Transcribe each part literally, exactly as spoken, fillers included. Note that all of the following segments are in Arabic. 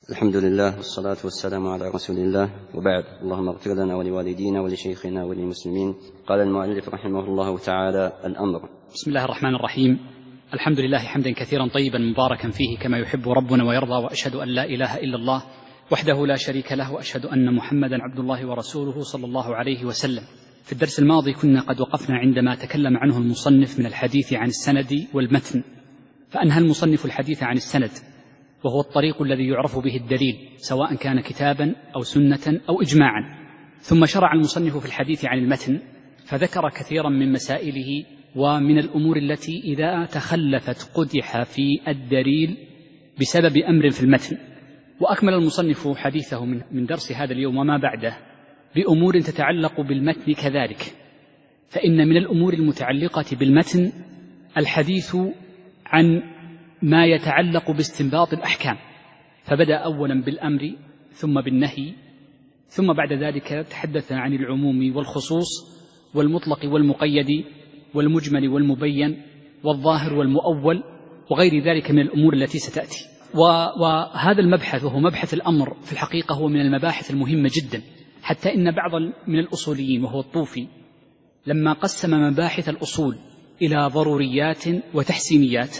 الحمد لله والصلاة والسلام على رسول الله، وبعد. اللهم اغفر لنا ولوالدينا ولشيخنا وللمسلمين. قال المؤلف رحمه الله تعالى: الأمر. بسم الله الرحمن الرحيم. الحمد لله حمدا كثيرا طيبا مباركا فيه كما يحب ربنا ويرضى، وأشهد أن لا إله إلا الله وحده لا شريك له، وأشهد أن محمدا عبد الله ورسوله صلى الله عليه وسلم. في الدرس الماضي كنا قد وقفنا عندما تكلم عنه المصنف من الحديث عن السند والمتن، فأنهى المصنف الحديث عن السند، وهو الطريق الذي يعرف به الدليل سواء كان كتابا أو سنة أو إجماعا. ثم شرع المصنف في الحديث عن المتن، فذكر كثيرا من مسائله ومن الأمور التي إذا تخلفت قدح في الدليل بسبب أمر في المتن. وأكمل المصنف حديثه من درس هذا اليوم وما بعده بأمور تتعلق بالمتن كذلك. فإن من الأمور المتعلقة بالمتن الحديث عن ما يتعلق باستنباط الأحكام، فبدأ أولا بالأمر ثم بالنهي، ثم بعد ذلك تحدث عن العموم والخصوص والمطلق والمقيد والمجمل والمبين والظاهر والمؤول وغير ذلك من الأمور التي ستأتي. وهذا المبحث وهو مبحث الأمر في الحقيقة هو من المباحث المهمة جدا، حتى إن بعض من الأصوليين وهو الطوفي لما قسم مباحث الأصول إلى ضروريات وتحسينيات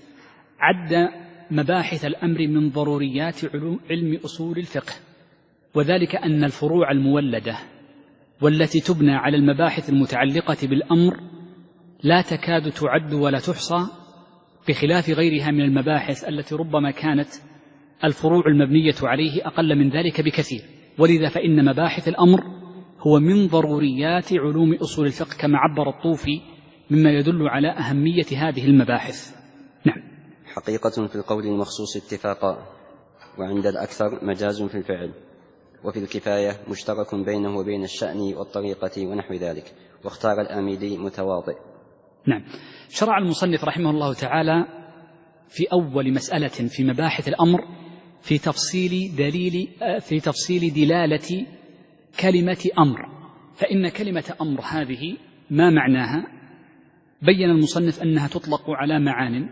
عد مباحث الأمر من ضروريات علم أصول الفقه، وذلك أن الفروع المولدة والتي تبنى على المباحث المتعلقة بالأمر لا تكاد تعد ولا تحصى، بخلاف غيرها من المباحث التي ربما كانت الفروع المبنية عليه أقل من ذلك بكثير. ولذا فإن مباحث الأمر هو من ضروريات علوم أصول الفقه كما عبر الطوفي، مما يدل على أهمية هذه المباحث. نعم. حقيقة في القول المخصوص اتفاقا، وعند الأكثر مجاز في الفعل، وفي الكفاية مشترك بينه وبين الشأن والطريقة ونحو ذلك، واختار الآمدي متواضع. نعم. شرع المصنف رحمه الله تعالى في أول مسألة في مباحث الأمر في تفصيل دليل في تفصيل دلالة كلمة أمر. فإن كلمة أمر هذه ما معناها؟ بين المصنف أنها تطلق على معان،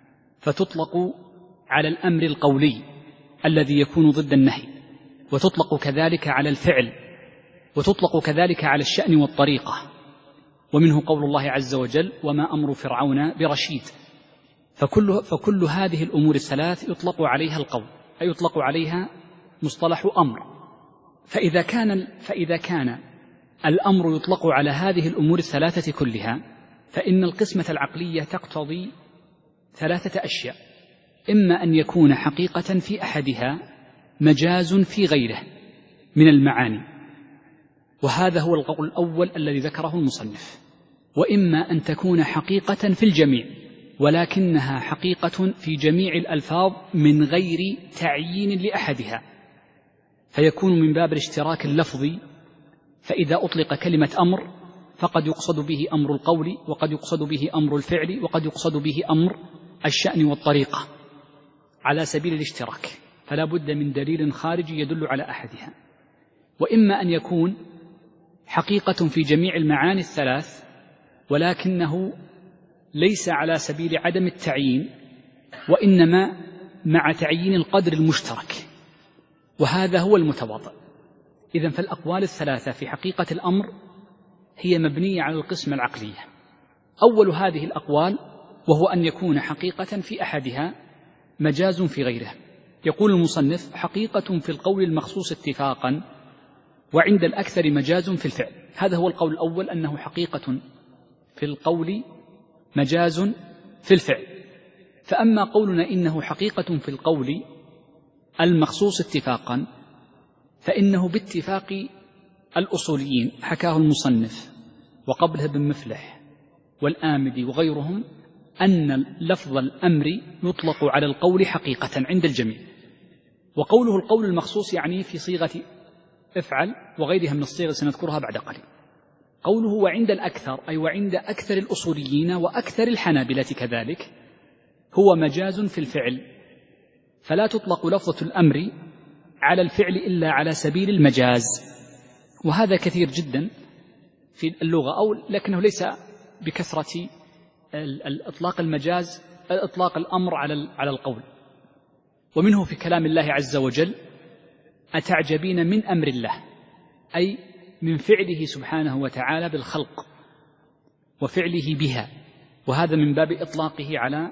فتطلق على الأمر القولي الذي يكون ضد النهي، وتطلق كذلك على الفعل، وتطلق كذلك على الشأن والطريقة. ومنه قول الله عز وجل: وما أمر فرعون برشيد. فكل, فكل هذه الأمور الثلاث يطلق عليها القول، أي يطلق عليها مصطلح أمر. فإذا كان, فإذا كان الأمر يطلق على هذه الأمور الثلاثة كلها، فإن القسمة العقلية تقتضي ثلاثة أشياء: إما أن يكون حقيقة في أحدها مجاز في غيره من المعاني، وهذا هو القول الأول الذي ذكره المصنف، وإما أن تكون حقيقة في الجميع ولكنها حقيقة في جميع الألفاظ من غير تعيين لأحدها، فيكون من باب الاشتراك اللفظي. فإذا أطلق كلمة أمر فقد يقصد به أمر القول، وقد يقصد به أمر الفعل، وقد يقصد به أمر الشأن والطريقة على سبيل الاشتراك، فلا بد من دليل خارجي يدل على أحدها. وإما أن يكون حقيقة في جميع المعاني الثلاث ولكنه ليس على سبيل عدم التعيين، وإنما مع تعيين القدر المشترك، وهذا هو المتواضع. إذن فالأقوال الثلاثة في حقيقة الأمر هي مبنية على القسمة العقلية. أول هذه الأقوال وهو أن يكون حقيقة في أحدها مجاز في غيره. يقول المصنف: حقيقة في القول المخصوص اتفاقا، وعند الأكثر مجاز في الفعل. هذا هو القول الأول، أنه حقيقة في القول مجاز في الفعل. فأما قولنا إنه حقيقة في القول المخصوص اتفاقا، فإنه باتفاق الأصوليين حكاه المصنف وقبله ابن مفلح والآمدي وغيرهم أن لفظ الأمر يطلق على القول حقيقة عند الجميع. وقوله القول المخصوص يعني في صيغة افعل وغيرها من الصيغ سنذكرها بعد قليل. قوله وعند الأكثر، أي وعند أكثر الأصوليين وأكثر الحنابلة كذلك، هو مجاز في الفعل، فلا تطلق لفظة الأمر على الفعل إلا على سبيل المجاز. وهذا كثير جدا في اللغة، أو لكنه ليس بكثرة الإطلاق المجاز، إطلاق الأمر على على القول. ومنه في كلام الله عز وجل: أتعجبين من أمر الله، أي من فعله سبحانه وتعالى بالخلق وفعله بها، وهذا من باب إطلاقه على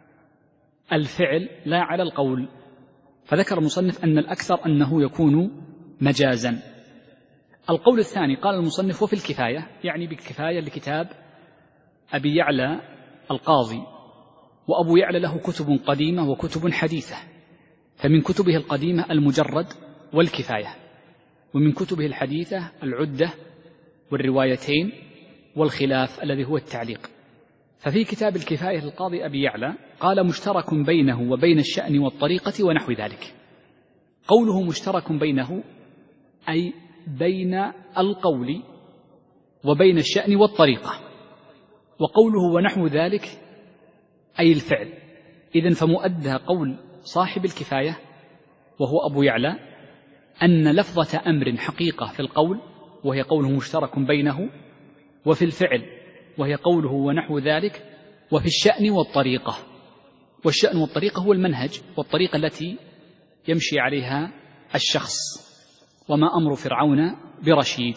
الفعل لا على القول. فذكر المصنف أن الأكثر أنه يكون مجازا. القول الثاني قال المصنف: وفي الكفاية، يعني بالكفاية لكتاب أبي يعلى القاضي، وأبو يعلى له كتب قديمة وكتب حديثة، فمن كتبه القديمة المجرد والكفاية، ومن كتبه الحديثة العدة والروايتين والخلاف الذي هو التعليق. ففي كتاب الكفاية للقاضي أبي يعلى قال: مشترك بينه وبين الشأن والطريقة ونحو ذلك. قوله مشترك بينه أي بين القول وبين الشأن والطريقة، وقوله ونحو ذلك أي الفعل. إذن فمؤدى قول صاحب الكفاية وهو أبو يعلى أن لفظة أمر حقيقة في القول وهي قوله مشترك بينه، وفي الفعل وهي قوله ونحو ذلك، وفي الشأن والطريقة. والشأن والطريقة هو المنهج والطريقة التي يمشي عليها الشخص، وما أمر فرعون برشيد.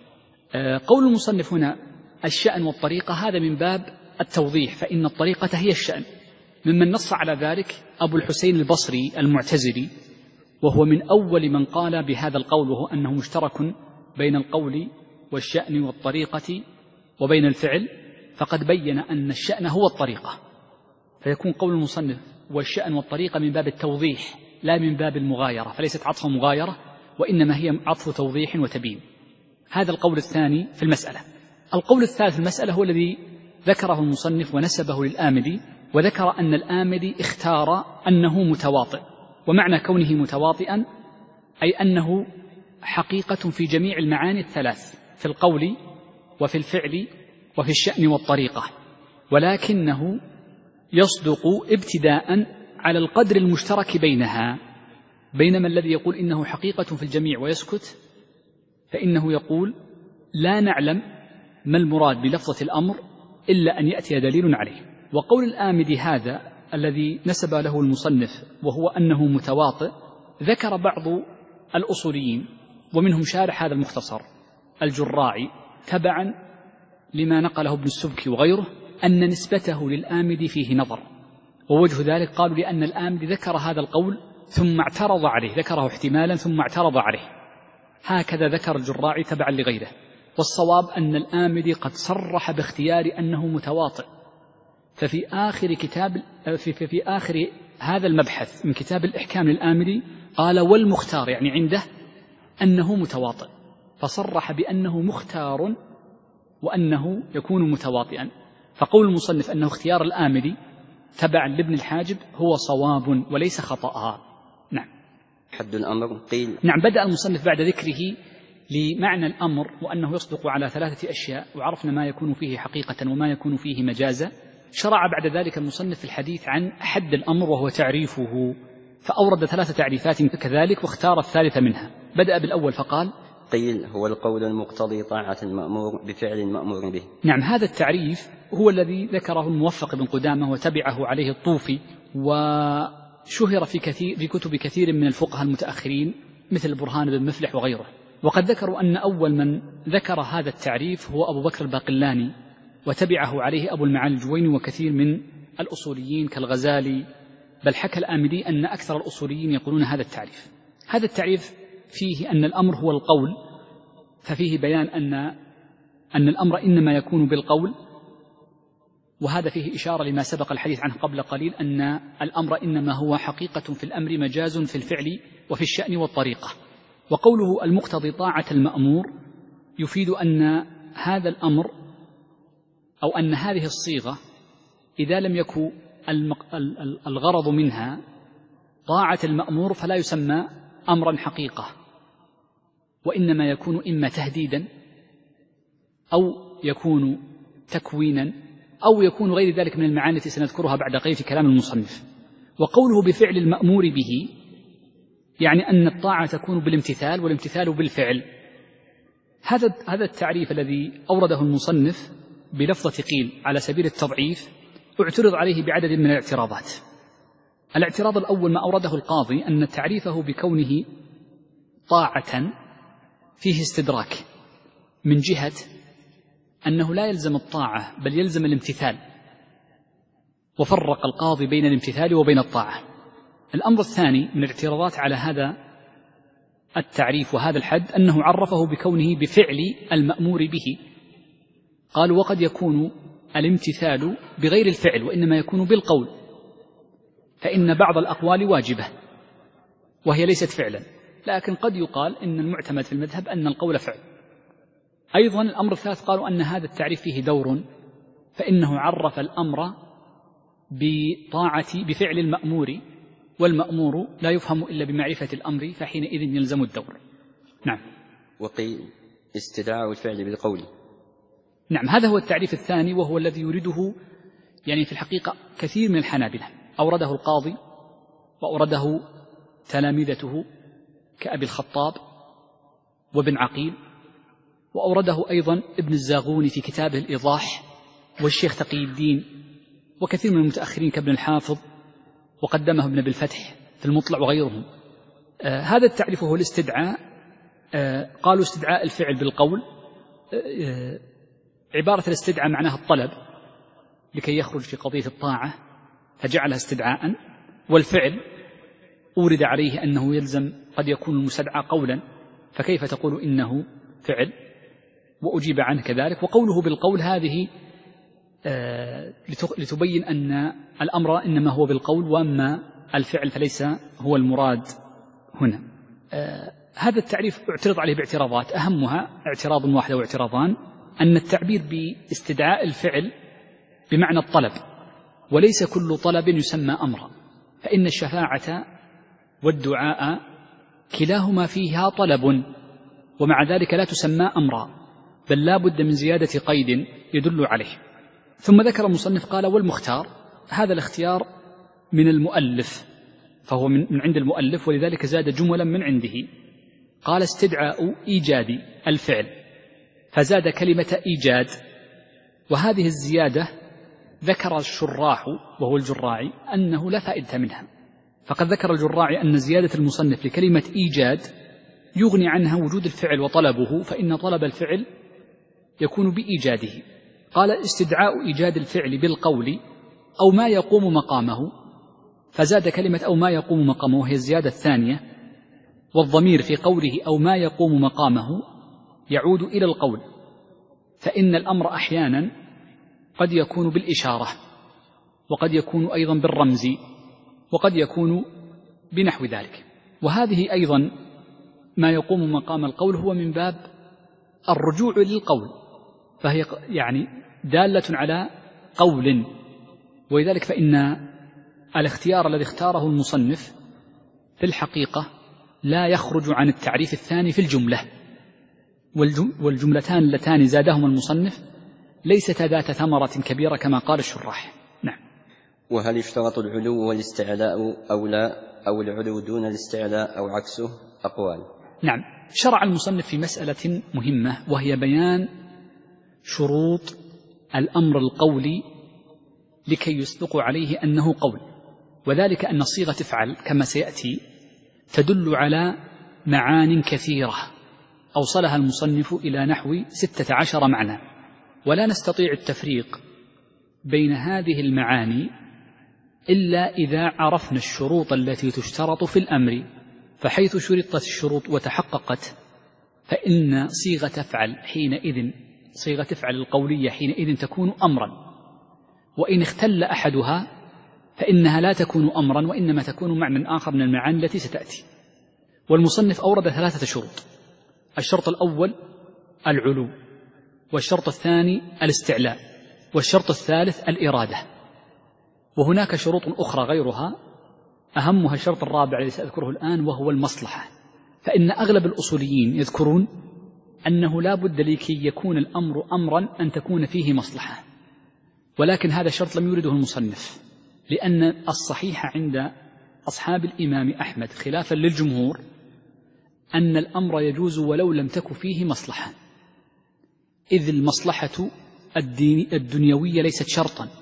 قول المصنف هنا الشأن والطريقة هذا من باب التوضيح، فإن الطريقة هي الشأن. ممن نص على ذلك أبو الحسين البصري المعتزلي، وهو من أول من قال بهذا القول، وهو أنه مشترك بين القول والشأن والطريقة وبين الفعل، فقد بين أن الشأن هو الطريقة، فيكون قول المصنف والشأن والطريقة من باب التوضيح لا من باب المغايرة، فليست عطف مغايرة وإنما هي عطف توضيح وتبيين. هذا القول الثاني في المسألة. القول الثالث في المسألة هو الذي ذكره المصنف ونسبه للآمدي، وذكر أن الآمدي اختار أنه متواطئ، ومعنى كونه متواطئا أي أنه حقيقة في جميع المعاني الثلاث، في القول وفي الفعل وفي الشأن والطريقة، ولكنه يصدق ابتداء على القدر المشترك بينها. بينما الذي يقول إنه حقيقة في الجميع ويسكت، فإنه يقول لا نعلم ما المراد بلفظة الأمر إلا أن يأتي دليل عليه. وقول الآمدي هذا الذي نسب له المصنف وهو أنه متواطئ، ذكر بعض الأصوليين ومنهم شارح هذا المختصر الجراعي تبعا لما نقله ابن السبكي وغيره أن نسبته للآمدي فيه نظر، ووجه ذلك قالوا لأن الآمدي ذكر هذا القول ثم اعترض عليه، ذكره احتمالا ثم اعترض عليه، هكذا ذكر الجراعي تبعا لغيره. والصواب أن الآمدي قد صرح باختيار أنه متواطئ. ففي آخر كتاب في, في, في آخر هذا المبحث من كتاب الإحكام للآمدي قال والمختار، يعني عنده أنه متواطئ، فصرح بأنه مختار وأنه يكون متواطئا. فقول المصنف أنه اختيار الآمدي تبعا لابن الحاجب هو صواب وليس خطأ. نعم. حد الأمر قيل. نعم. بدأ المصنف بعد ذكره لمعنى الأمر وأنه يصدق على ثلاثة أشياء، وعرفنا ما يكون فيه حقيقة وما يكون فيه مجازا. شرع بعد ذلك المصنف في الحديث عن حد الأمر وهو تعريفه، فأورد ثلاث تعريفات كذلك واختار الثالثة منها. بدأ بالأول فقال قيل هو القول المقتضي طاعة المأمور بفعل المأمور به. نعم. هذا التعريف هو الذي ذكره الموفق بن قدامة وتبعه عليه الطوفي، وشهر في كثير في كتب كثير من الفقهاء المتأخرين مثل برهان بن مفلح وغيره. وقد ذكروا أن أول من ذكر هذا التعريف هو أبو بكر الباقلاني، وتبعه عليه أبو المعالي الجويني وكثير من الأصوليين كالغزالي، بل حكى الآمدي أن أكثر الأصوليين يقولون هذا التعريف. هذا التعريف فيه أن الأمر هو القول، ففيه بيان أن أن الأمر إنما يكون بالقول، وهذا فيه إشارة لما سبق الحديث عنه قبل قليل أن الأمر إنما هو حقيقة في الأمر مجاز في الفعل وفي الشأن والطريقة. وقوله المقتضي طاعة المأمور يفيد أن هذا الأمر أو أن هذه الصيغة إذا لم يكن الغرض منها طاعة المأمور فلا يسمى أمرا حقيقة، وإنما يكون إما تهديدا أو يكون تكوينا أو يكون غير ذلك من المعاني التي سنذكرها بعد قليل في كلام المصنف. وقوله بفعل المأمور به يعني أن الطاعة تكون بالامتثال والامتثال بالفعل. هذا هذا التعريف الذي أورده المصنف بلفظة قيل على سبيل التضعيف اعترض عليه بعدد من الاعتراضات. الاعتراض الأول ما أورده القاضي أن تعريفه بكونه طاعة فيه استدراك من جهة أنه لا يلزم الطاعة بل يلزم الامتثال، وفرق القاضي بين الامتثال وبين الطاعة. الأمر الثاني من الاعتراضات على هذا التعريف وهذا الحد أنه عرفه بكونه بفعل المأمور به. قالوا وقد يكون الامتثال بغير الفعل وإنما يكون بالقول، فإن بعض الأقوال واجبة وهي ليست فعلا، لكن قد يقال إن المعتمد في المذهب أن القول فعل. أيضا الأمر الثالث قالوا أن هذا التعريف فيه دور، فإنه عرف الأمر بطاعة بفعل المأمور، والمأمور لا يفهم إلا بمعرفة الأمر، فحينئذ يلزم الدور. نعم. وقيل استدعاء الفعل بالقول. نعم، هذا هو التعريف الثاني، وهو الذي يريده يعني في الحقيقة كثير من الحنابلة. أورده القاضي وأورده تلامذته كأبي الخطاب وابن عقيل، وأورده أيضا ابن الزاغوني في كتابه الإيضاح، والشيخ تقي الدين، وكثير من المتأخرين كابن الحافظ، وقدمه ابن بالفتح في المطلع وغيرهم. آه هذا التعريف هو الاستدعاء. آه قالوا استدعاء الفعل بالقول. آه عبارة الاستدعاء معناها الطلب لكي يخرج في قضية الطاعة فجعلها استدعاء، والفعل أورد عليه أنه يلزم قد يكون المستدعى قولا، فكيف تقول إنه فعل؟ وأجيب عنه كذلك. وقوله بالقول هذه آه لتبين أن الأمر إنما هو بالقول، وأما الفعل فليس هو المراد هنا. آه هذا التعريف اعترض عليه باعتراضات، أهمها اعتراض واحد أو اعتراضان: أن التعبير باستدعاء الفعل بمعنى الطلب، وليس كل طلب يسمى أمرا، فإن الشفاعة والدعاء كلاهما فيها طلب، ومع ذلك لا تسمى أمرا، بل لا بد من زيادة قيد يدل عليه. ثم ذكر المصنف قال: والمختار، هذا الاختيار من المؤلف، فهو من عند المؤلف، ولذلك زاد جملا من عنده. قال: استدعاء إيجاد الفعل، فزاد كلمة إيجاد، وهذه الزيادة ذكر الشراح وهو الجراعي أنه لا فائدة منها، فقد ذكر الجراعي أن زيادة المصنف لكلمة إيجاد يغني عنها وجود الفعل وطلبه، فإن طلب الفعل يكون بإيجاده. قال: استدعاء إيجاد الفعل بالقول أو ما يقوم مقامه، فزاد كلمة أو ما يقوم مقامه وهي الزيادة الثانية، والضمير في قوله أو ما يقوم مقامه يعود إلى القول، فإن الأمر أحيانا قد يكون بالإشارة، وقد يكون أيضا بالرمز، وقد يكون بنحو ذلك. وهذه أيضا ما يقوم مقام القول هو من باب الرجوع للقول، فهي يعني دالة على قول، ولذلك فإن الاختيار الذي اختاره المصنف في الحقيقة لا يخرج عن التعريف الثاني في الجملة، والجملتان اللتان زادهما المصنف ليستا ذات ثمرة كبيرة كما قال الشراح. نعم. وهل يشترط العلو والاستعلاء أو لا، أو العلو دون الاستعلاء أو عكسه؟ أقوال. نعم. شرع المصنف في مسألة مهمة، وهي بيان شروط الأمر القولي لكي يصدق عليه أنه قول، وذلك أن صيغة افعل كما سيأتي تدل على معان كثيرة أوصلها المصنف إلى نحو ستة عشر معنى، ولا نستطيع التفريق بين هذه المعاني إلا إذا عرفنا الشروط التي تشترط في الأمر، فحيث شرطت الشروط وتحققت فإن صيغة افعل حينئذ صيغة افعل القولية حينئذ تكون أمرا، وإن اختل أحدها فإنها لا تكون أمرا، وإنما تكون معنى آخر من المعاني التي ستأتي. والمصنف أورد ثلاثة شروط: الشرط الأول العلو، والشرط الثاني الاستعلاء، والشرط الثالث الإرادة. وهناك شروط أخرى غيرها، أهمها الشرط الرابع الذي سأذكره الآن، وهو المصلحة، فإن أغلب الأصوليين يذكرون أنه لا بد لكي يكون الأمر أمرا أن تكون فيه مصلحة، ولكن هذا الشرط لم يرده المصنف، لأن الصحيح عند أصحاب الإمام أحمد خلافا للجمهور أن الأمر يجوز ولو لم تك فيه مصلحة، إذ المصلحة الدينية ليست شرطا،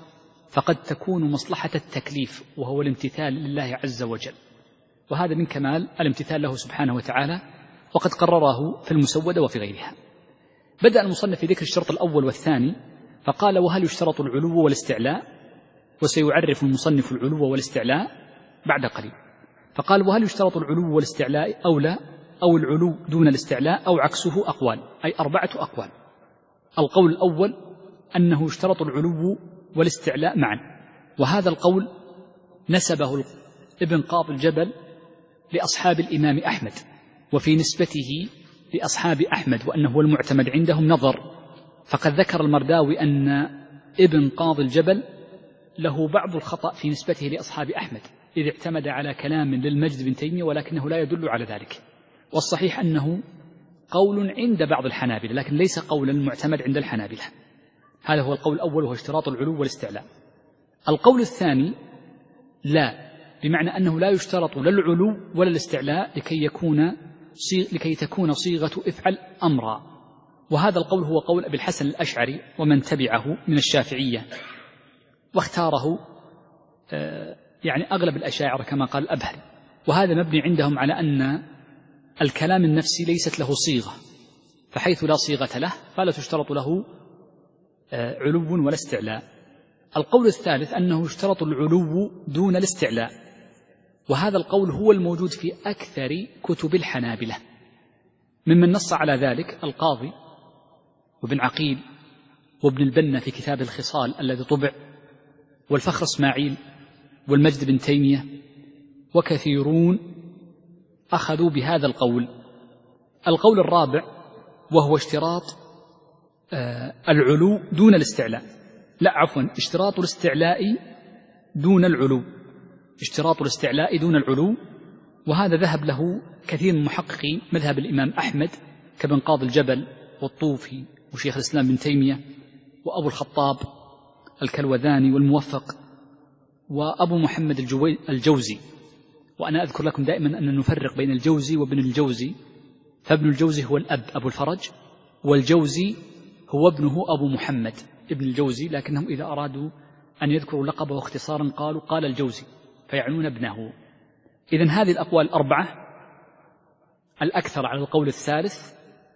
فقد تكون مصلحة التكليف وهو الامتثال لله عز وجل، وهذا من كمال الامتثال له سبحانه وتعالى، وقد قرره في المسودة وفي غيرها. بدأ المصنف في ذكر الشرط الأول والثاني فقال: وهل يشترط العلو والاستعلاء؟ وسيعرف المصنف العلو والاستعلاء بعد قليل. فقال: وهل يشترط العلو والاستعلاء أو لا، أو العلو دون الاستعلاء، أو عكسه، أقوال، أي أربعة أقوال. القول الأول أنه يشترط العلو والاستعلاء معا، وهذا القول نسبه ابن قاضي الجبل لأصحاب الإمام أحمد، وفي نسبته لأصحاب أحمد وأنه هو المعتمد عندهم نظر، فقد ذكر المرداوي أن ابن قاضي الجبل له بعض الخطأ في نسبته لأصحاب أحمد، إذ اعتمد على كلام للمجد بن تيمية ولكنه لا يدل على ذلك، والصحيح أنه قول عند بعض الحنابلة لكن ليس قولا المعتمد عند الحنابلة. هذا هو القول الأول، وهو اشتراط العلو والاستعلاء. القول الثاني لا، بمعنى أنه لا يشترط لا العلو ولا الاستعلاء لكي يكون لكي تكون صيغة افعل أمرا، وهذا القول هو قول أبي الحسن الأشعري ومن تبعه من الشافعية، واختاره يعني أغلب الأشاعرة كما قال الأبهري، وهذا مبني عندهم على أن الكلام النفسي ليست له صيغة، فحيث لا صيغة له فلا تشترط له علو ولا استعلاء. القول الثالث أنه يشترط العلو دون الاستعلاء، وهذا القول هو الموجود في أكثر كتب الحنابلة، ممن نص على ذلك القاضي وابن عقيل وابن البنا في كتاب الخصال الذي طبع، والفخر اسماعيل والمجد بن تيمية، وكثيرون أخذوا بهذا القول. القول الرابع وهو اشتراط آه العلو دون الاستعلاء، لا عفوا اشتراط الاستعلاء دون العلو، اشتراط الاستعلاء دون العلو، وهذا ذهب له كثير من محققي مذهب الإمام أحمد كابن قاضي الجبل والطوفي وشيخ الإسلام بن تيمية وأبو الخطاب الكلوذاني والموفق وأبو محمد الجوزي. وأنا أذكر لكم دائما أن نفرق بين الجوزي وابن الجوزي، فابن الجوزي هو الأب أبو الفرج، والجوزي هو ابنه أبو محمد ابن الجوزي، لكنهم إذا أرادوا أن يذكروا لقبه اختصارا قالوا قال الجوزي فيعنون ابنه. إذن هذه الأقوال الأربعة الأكثر على القول الثالث،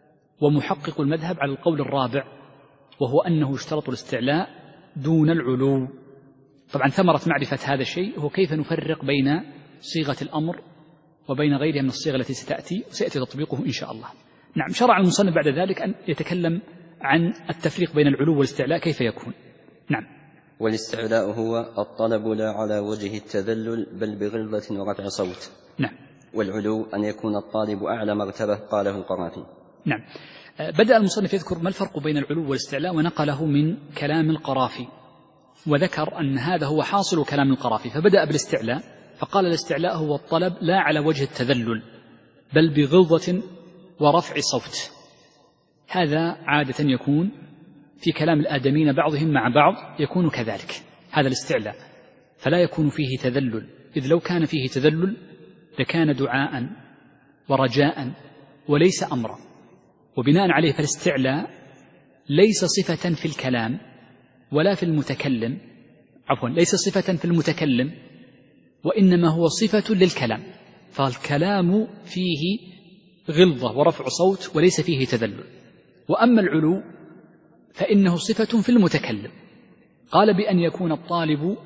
ومحقق المذهب على القول الرابع، وهو أنه يشترط الاستعلاء دون العلو. طبعا ثمرة معرفة هذا الشيء هو كيف نفرق بين صيغة الأمر وبين غيرها من الصيغ التي ستأتي وسيأتي تطبيقه إن شاء الله. نعم، شرع المصنف بعد ذلك أن يتكلم عن التفريق بين العلو والاستعلاء كيف يكون. نعم. والاستعلاء هو الطلب لا على وجه التذلل بل بغلظة ورفع صوت. نعم. والعلو أن يكون الطالب أعلى مرتبة، قاله القرافي. نعم. بدأ المصنف يذكر ما الفرق بين العلو والاستعلاء، ونقله من كلام القرافي، وذكر أن هذا هو حاصل كلام القرافي، فبدأ بالاستعلاء فقال الاستعلاء هو الطلب لا على وجه التذلل بل بغلظة ورفع صوت. هذا عادة يكون في كلام الآدمين بعضهم مع بعض، يكون كذلك هذا الاستعلاء، فلا يكون فيه تذلل، إذ لو كان فيه تذلل لكان دعاء ورجاء وليس أمرا. وبناء عليه فالاستعلاء ليس صفة في الكلام ولا في المتكلم، عفوا ليس صفة في المتكلم، وإنما هو صفة للكلام، فالكلام فيه غلظة ورفع صوت وليس فيه تذلل. وأما العلو فإنه صفة في المتكلم، قال بأن يكون الطالب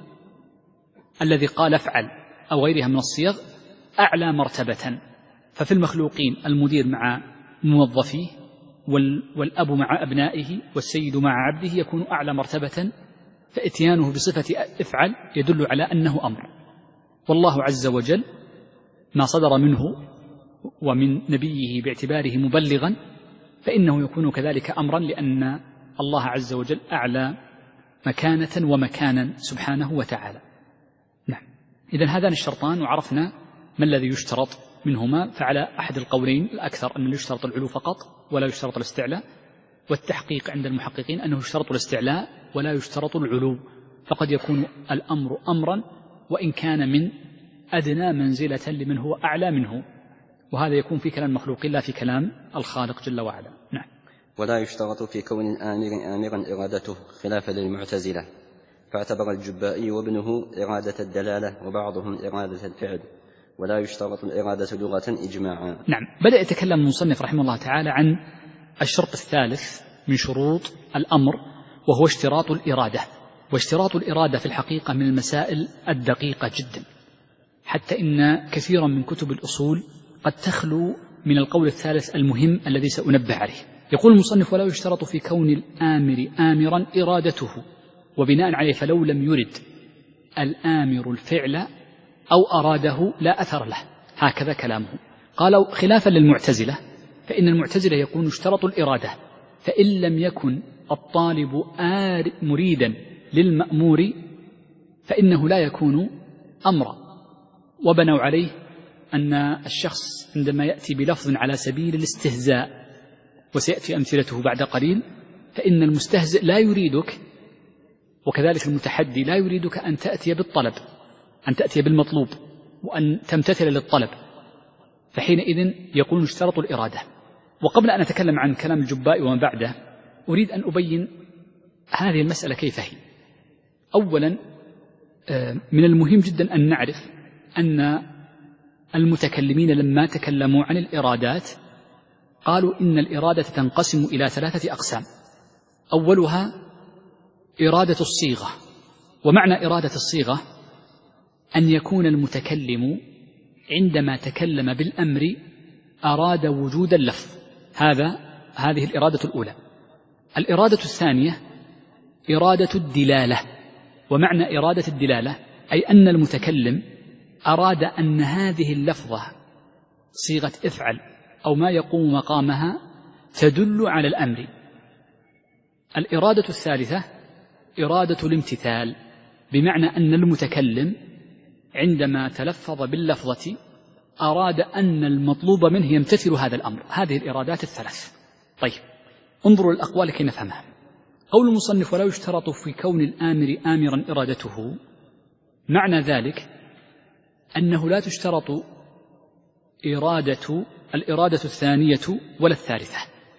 الذي قال افعل أو غيرها من الصيغ أعلى مرتبة، ففي المخلوقين المدير مع موظفيه والأب مع أبنائه والسيد مع عبده يكون أعلى مرتبة، فإتيانه بصفة افعل يدل على أنه أمر. والله عز وجل ما صدر منه ومن نبيه باعتباره مبلغا فإنه يكون كذلك أمرا، لأن الله عز وجل أعلى مكانة ومكانا سبحانه وتعالى. نعم. إذن هذان الشرطان، وعرفنا ما الذي يشترط منهما، فعلى أحد القولين الأكثر أنه يشترط العلو فقط ولا يشترط الاستعلاء، والتحقيق عند المحققين أنه يشترط الاستعلاء ولا يشترط العلو، فقد يكون الأمر أمرا وإن كان من أدنى منزلة لمن هو أعلى منه، وهذا يكون في كلام المخلوق لا في كلام الخالق جل وعلا. نعم. ولا يشترط في كون الآمر آمرا إرادته، خلافا للمعتزلة، فاعتبر الجبائي وابنه إرادة الدلالة وبعضهم إرادة الفعل، ولا يشترط الإرادة لغة إجماعا. نعم. بدأ يتكلم المصنف رحمه الله تعالى عن الشرط الثالث من شروط الأمر، وهو اشتراط الإرادة. واشتراط الإرادة في الحقيقة من المسائل الدقيقة جدا، حتى إن كثيرا من كتب الأصول قد تخلو من القول الثالث المهم الذي سأنبه عليه. يقول المصنف: ولا يشترط في كون الآمر آمرا إرادته، وبناء عليه فلو لم يرد الآمر الفعل أو أراده لا أثر له. هكذا كلامه. قالوا خلافا للمعتزلة، فإن المعتزلة يكون اشترط الإرادة، فإن لم يكن الطالب مريدا للمأمور فإنه لا يكون أمرا. وبنوا عليه أن الشخص عندما يأتي بلفظ على سبيل الاستهزاء، وسيأتي أمثلته بعد قليل، فإن المستهزئ لا يريدك، وكذلك المتحدي لا يريدك أن تأتي بالطلب، أن تأتي بالمطلوب، وأن تمتثل للطلب، فحينئذ يكون اشترط الإرادة. وقبل أن أتكلم عن كلام الجبائي وما بعده، أريد أن أبين هذه المسألة كيف هي. أولا، من المهم جدا أن نعرف أن المتكلمين لما تكلموا عن الإرادات قالوا إن الإرادة تنقسم إلى ثلاثة أقسام. أولها إرادة الصيغة، ومعنى إرادة الصيغة أن يكون المتكلم عندما تكلم بالأمر أراد وجود اللفظ، هذا هذه الإرادة الأولى. الإرادة الثانية إرادة الدلالة، ومعنى إرادة الدلالة أي أن المتكلم أراد أن هذه اللفظة صيغة افعل أو ما يقوم مقامها تدل على الأمر. الإرادة الثالثة إرادة الامتثال، بمعنى أن المتكلم عندما تلفظ باللفظة أراد أن المطلوب منه يمتثل هذا الأمر. هذه الإرادات الثلاث. طيب، انظروا الأقوال لكي نفهمها. قول المصنف: ولا يشترط في كون الآمر آمرا إرادته، معنى ذلك أنه لا تشترط إرادة الإرادة الثانية ولا الثالثة،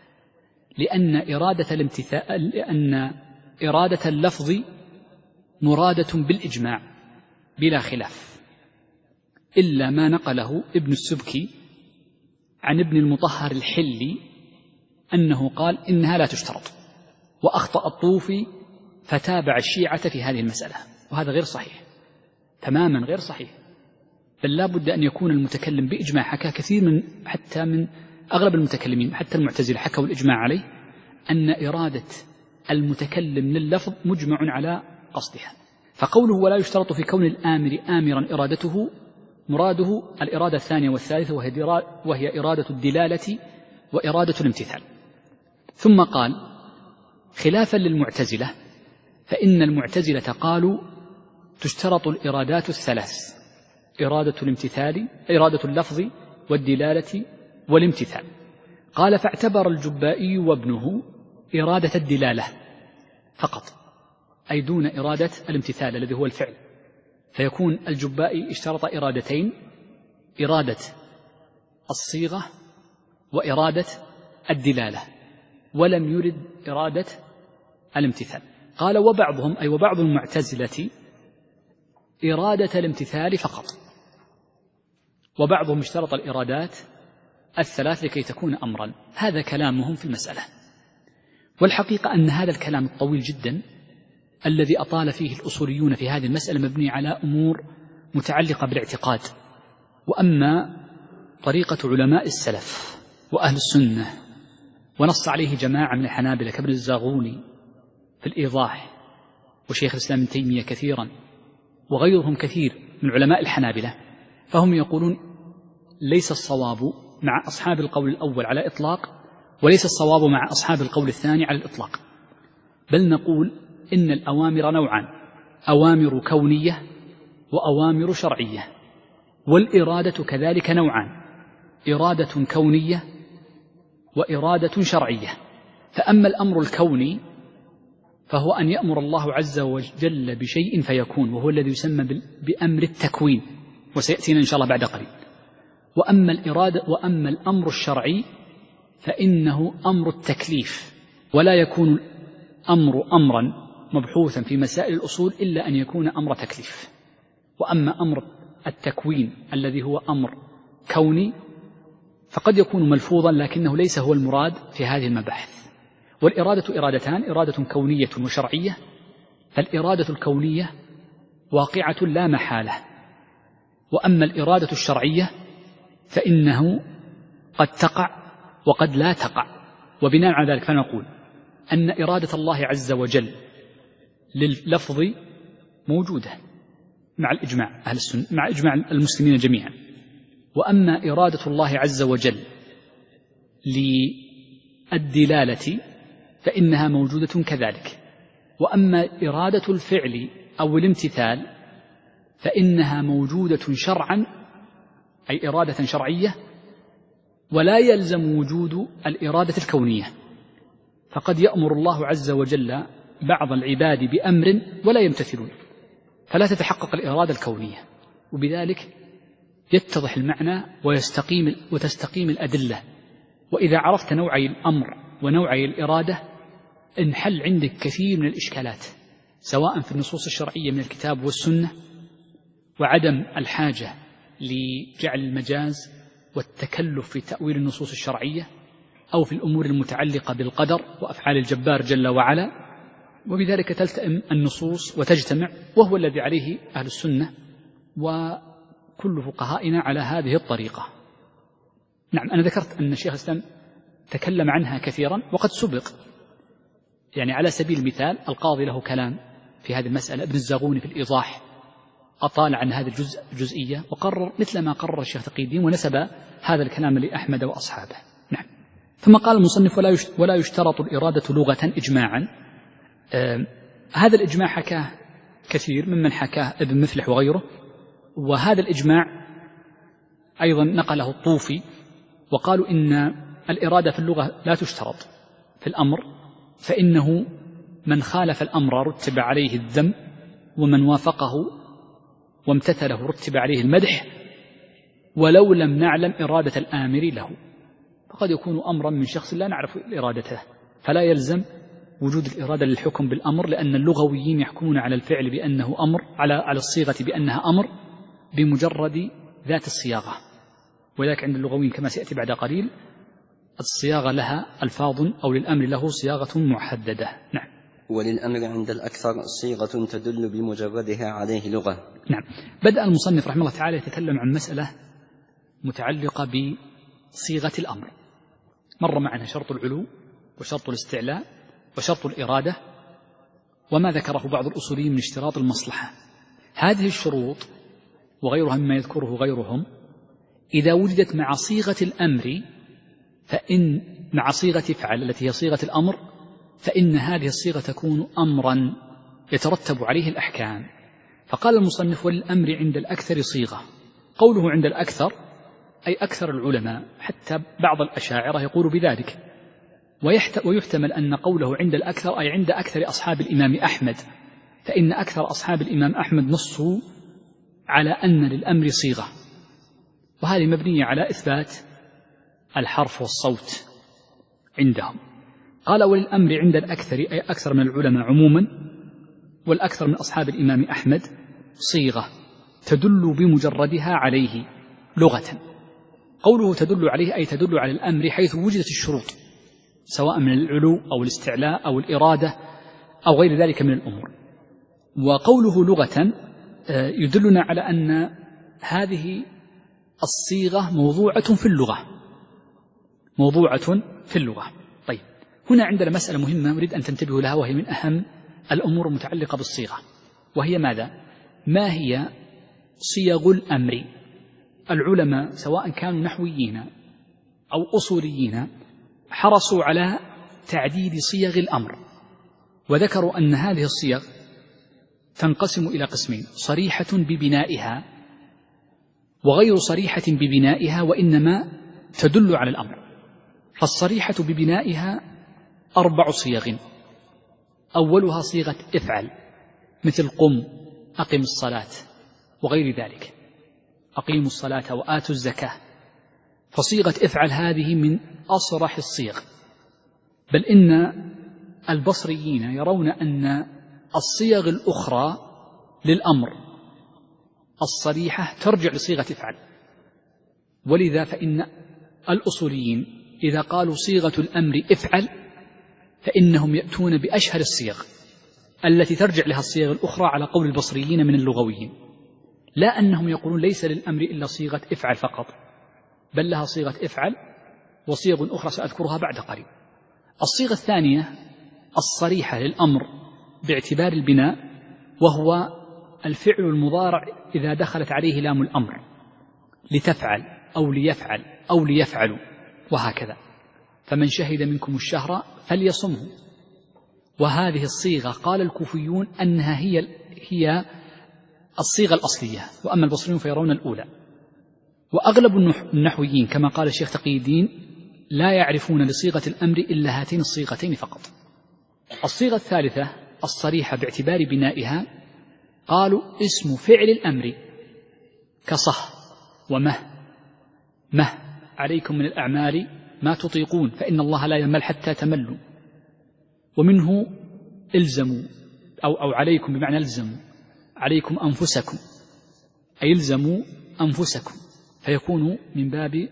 لأن إرادة الامتثال لأن إرادة اللفظ مرادة بالإجماع بلا خلاف، إلا ما نقله ابن السبكي عن ابن المطهر الحلي أنه قال إنها لا تشترط، وأخطأ الطوفي فتابع الشيعة في هذه المسألة، وهذا غير صحيح تماما، غير صحيح. بل لا بد أن يكون المتكلم بإجماع. حكى كثير من حتى من أغلب المتكلمين حتى المعتزلة حكوا الإجماع عليه أن إرادة المتكلم لللفظ مجمع على قصدها. فقوله ولا يشترط في كون الآمر آمرا إرادته مراده الإرادة الثانية والثالثة، وهي إرادة الدلالة وإرادة الامتثال. ثم قال خلافا للمعتزلة، فإن المعتزلة قالوا تشترط الإرادات الثلاث: إرادة الامتثال، إرادة اللفظ والدلالة والامتثال. قال فاعتبر الجبائي وابنه إرادة الدلالة فقط، أي دون إرادة الامتثال الذي هو الفعل، فيكون الجبائي اشترط إرادتين: إرادة الصيغة وإرادة الدلالة، ولم يرد إرادة الامتثال. قال وبعضهم أي وبعض المعتزلة إرادة الامتثال فقط، وبعضهم اشترط الإرادات الثلاث لكي تكون أمرا. هذا كلامهم في المسألة. والحقيقة أن هذا الكلام الطويل جدا الذي أطال فيه الأصوليون في هذه المسألة مبني على أمور متعلقة بالاعتقاد. وأما طريقة علماء السلف وأهل السنة، ونص عليه جماعة من الحنابلة كابن الزاغوني في الإيضاح، وشيخ الإسلام ابن تيمية كثيرا، وغيرهم كثير من علماء الحنابلة، فهم يقولون ليس الصواب مع أصحاب القول الأول على إطلاق، وليس الصواب مع أصحاب القول الثاني على الإطلاق، بل نقول إن الأوامر نوعان: أوامر كونية وأوامر شرعية، والإرادة كذلك نوعان: إرادة كونية وإرادة شرعية. فأما الأمر الكوني فهو أن يأمر الله عز وجل بشيء فيكون، وهو الذي يسمى بأمر التكوين، وسيأتينا إن شاء الله بعد قليل. وأما الإرادة وأما الأمر الشرعي فإنه أمر التكليف، ولا يكون الأمر أمرا مبحوثا في مسائل الأصول إلا أن يكون أمر تكليف. وأما أمر التكوين الذي هو أمر كوني فقد يكون ملفوظا لكنه ليس هو المراد في هذه المباحث. والإرادة إرادتان: إرادة كونية وشرعية. فالإرادة الكونية واقعة لا محالة، وأما الإرادة الشرعية فإنه قد تقع وقد لا تقع. وبناء على ذلك فنقول أن إرادة الله عز وجل لللفظ موجودة مع الإجماع أهل السنة، مع إجماع المسلمين جميعا. وأما إرادة الله عز وجل للدلالة فإنها موجودة كذلك. وأما إرادة الفعل أو الامتثال فإنها موجودة شرعا، أي إرادة شرعية، ولا يلزم وجود الإرادة الكونية. فقد يأمر الله عز وجل بعض العباد بأمر ولا يمتثلون، فلا تتحقق الإرادة الكونية، وبذلك يتضح المعنى ويستقيم وتستقيم الأدلة. وإذا عرفت نوعي الأمر ونوعي الإرادة انحل عندك كثير من الإشكالات، سواء في النصوص الشرعية من الكتاب والسنة، وعدم الحاجة لجعل المجاز والتكلف في تأويل النصوص الشرعية، أو في الأمور المتعلقة بالقدر وأفعال الجبار جل وعلا. وبذلك تلتئم النصوص وتجتمع، وهو الذي عليه أهل السنة وكل فقهائنا على هذه الطريقة. نعم، أنا ذكرت أن الشيخ الإسلام تكلم عنها كثيرا وقد سبق، يعني على سبيل المثال القاضي له كلام في هذه المسألة، ابن الزاغوني في الإيضاح أطال عن هذه الجزء الجزئية وقرر مثل ما قرر الشيخ تقي الدين، ونسب هذا الكلام لأحمد وأصحابه. نعم. ثم قال المصنف: ولا يشترط الإرادة لغة إجماعا. آه هذا الإجماع حكاه كثير ممن حكاه ابن مفلح وغيره، وهذا الإجماع أيضا نقله الطوفي، وقالوا إن الإرادة في اللغة لا تشترط في الأمر، فإنه من خالف الأمر رتب عليه الذم، ومن وافقه وامتثله رتب عليه المدح، ولو لم نعلم إرادة الآمر له. فقد يكون أمرا من شخص لا نعرف إرادته، فلا يلزم وجود الإرادة للحكم بالأمر، لأن اللغويين يحكمون على الفعل بأنه أمر، على على الصيغة بأنها أمر بمجرد ذات الصياغة. ولذلك عند اللغويين كما سيأتي بعد قليل الصياغة لها ألفاظ، أو للأمر له صياغة محددة. نعم. وللأمر عند الأكثر صيغة تدل بمجردها عليه لغة. نعم. بدأ المصنف رحمه الله تعالى يتكلم عن مسألة متعلقة بصيغة الأمر. مر معنا شرط العلو وشرط الاستعلاء وشرط الإرادة، وما ذكره بعض الأصوليين من اشتراط المصلحة. هذه الشروط وغيرها مما يذكره غيرهم إذا وجدت مع صيغة الأمر، فإن مع صيغة افعل التي هي صيغة الأمر، فإن هذه الصيغة تكون أمرا يترتب عليه الأحكام. فقال المصنف: وللأمر عند الأكثر صيغة. قوله عند الأكثر أي أكثر العلماء، حتى بعض الأشاعرة يقول بذلك، ويحتمل أن قوله عند الأكثر أي عند أكثر أصحاب الإمام أحمد، فإن أكثر أصحاب الإمام أحمد نصوا على أن للأمر صيغة، وهذه مبنية على إثبات الحرف والصوت عندهم. قال: وللأمر عند الأكثر أي أكثر من العلماء عموما، والأكثر من أصحاب الإمام أحمد صيغة تدل بمجردها عليه لغة. قوله تدل عليه أي تدل على الأمر حيث وجدت الشروط، سواء من العلو أو الاستعلاء أو الإرادة أو غير ذلك من الأمور. وقوله لغة يدلنا على أن هذه الصيغة موضوعة في اللغة، موضوعة في اللغة. طيب، هنا عندنا مسألة مهمة نريد أن تنتبهوا لها، وهي من أهم الأمور المتعلقة بالصيغة، وهي ماذا؟ ما هي صيغ الأمر؟ العلماء سواء كانوا نحويين أو أصوليين حرصوا على تعديد صيغ الأمر، وذكروا أن هذه الصيغ تنقسم إلى قسمين: صريحة ببنائها وغير صريحة ببنائها، وإنما تدل على الأمر. فالصريحة ببنائها أربع صيغ: أولها صيغة افعل، مثل قم، أقم الصلاة، وغير ذلك، أقيموا الصلاة وآتوا الزكاة. فصيغة افعل هذه من أصرح الصيغ، بل إن البصريين يرون أن الصيغ الأخرى للأمر الصريحة ترجع لصيغة افعل، ولذا فإن الأصوليين إذا قالوا صيغة الأمر افعل فإنهم يأتون بأشهر الصيغ التي ترجع لها الصيغ الأخرى على قول البصريين من اللغويين، لا أنهم يقولون ليس للأمر إلا صيغة افعل فقط، بل لها صيغة افعل وصيغ أخرى سأذكرها بعد قليل. الصيغة الثانية الصريحة للأمر باعتبار البناء، وهو الفعل المضارع إذا دخلت عليه لام الأمر، لتفعل أو ليفعل أو ليفعلوا وهكذا، فمن شهد منكم الشهر فليصمه. وهذه الصيغة قال الكوفيون أنها هي هي الصيغة الأصلية، وأما البصريون فيرون الأولى. وأغلب النحويين كما قال الشيخ تقي الدين لا يعرفون لصيغة الأمر إلا هاتين الصيغتين فقط. الصيغة الثالثة الصريحة باعتبار بنائها قالوا اسم فعل الأمر كصه ومه، مه عليكم من الأعمال ما تطيقون فإن الله لا يمل حتى تملوا، ومنه الزموا أو, أو عليكم بمعنى الزموا، عليكم أنفسكم أي الزموا أنفسكم، فيكون من باب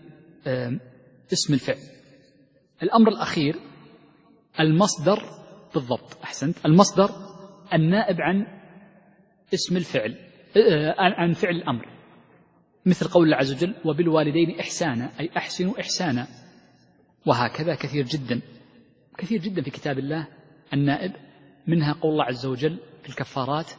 اسم الفعل. الأمر الأخير المصدر، بالضبط أحسنت، المصدر النائب عن اسم الفعل عن فعل الأمر، مثل قول الله عز وجل وبالوالدين إحسانا أي أحسنوا إحسانا، وهكذا كثير جدا كثير جدا في كتاب الله النائب، منها قول الله عز وجل في الكفارات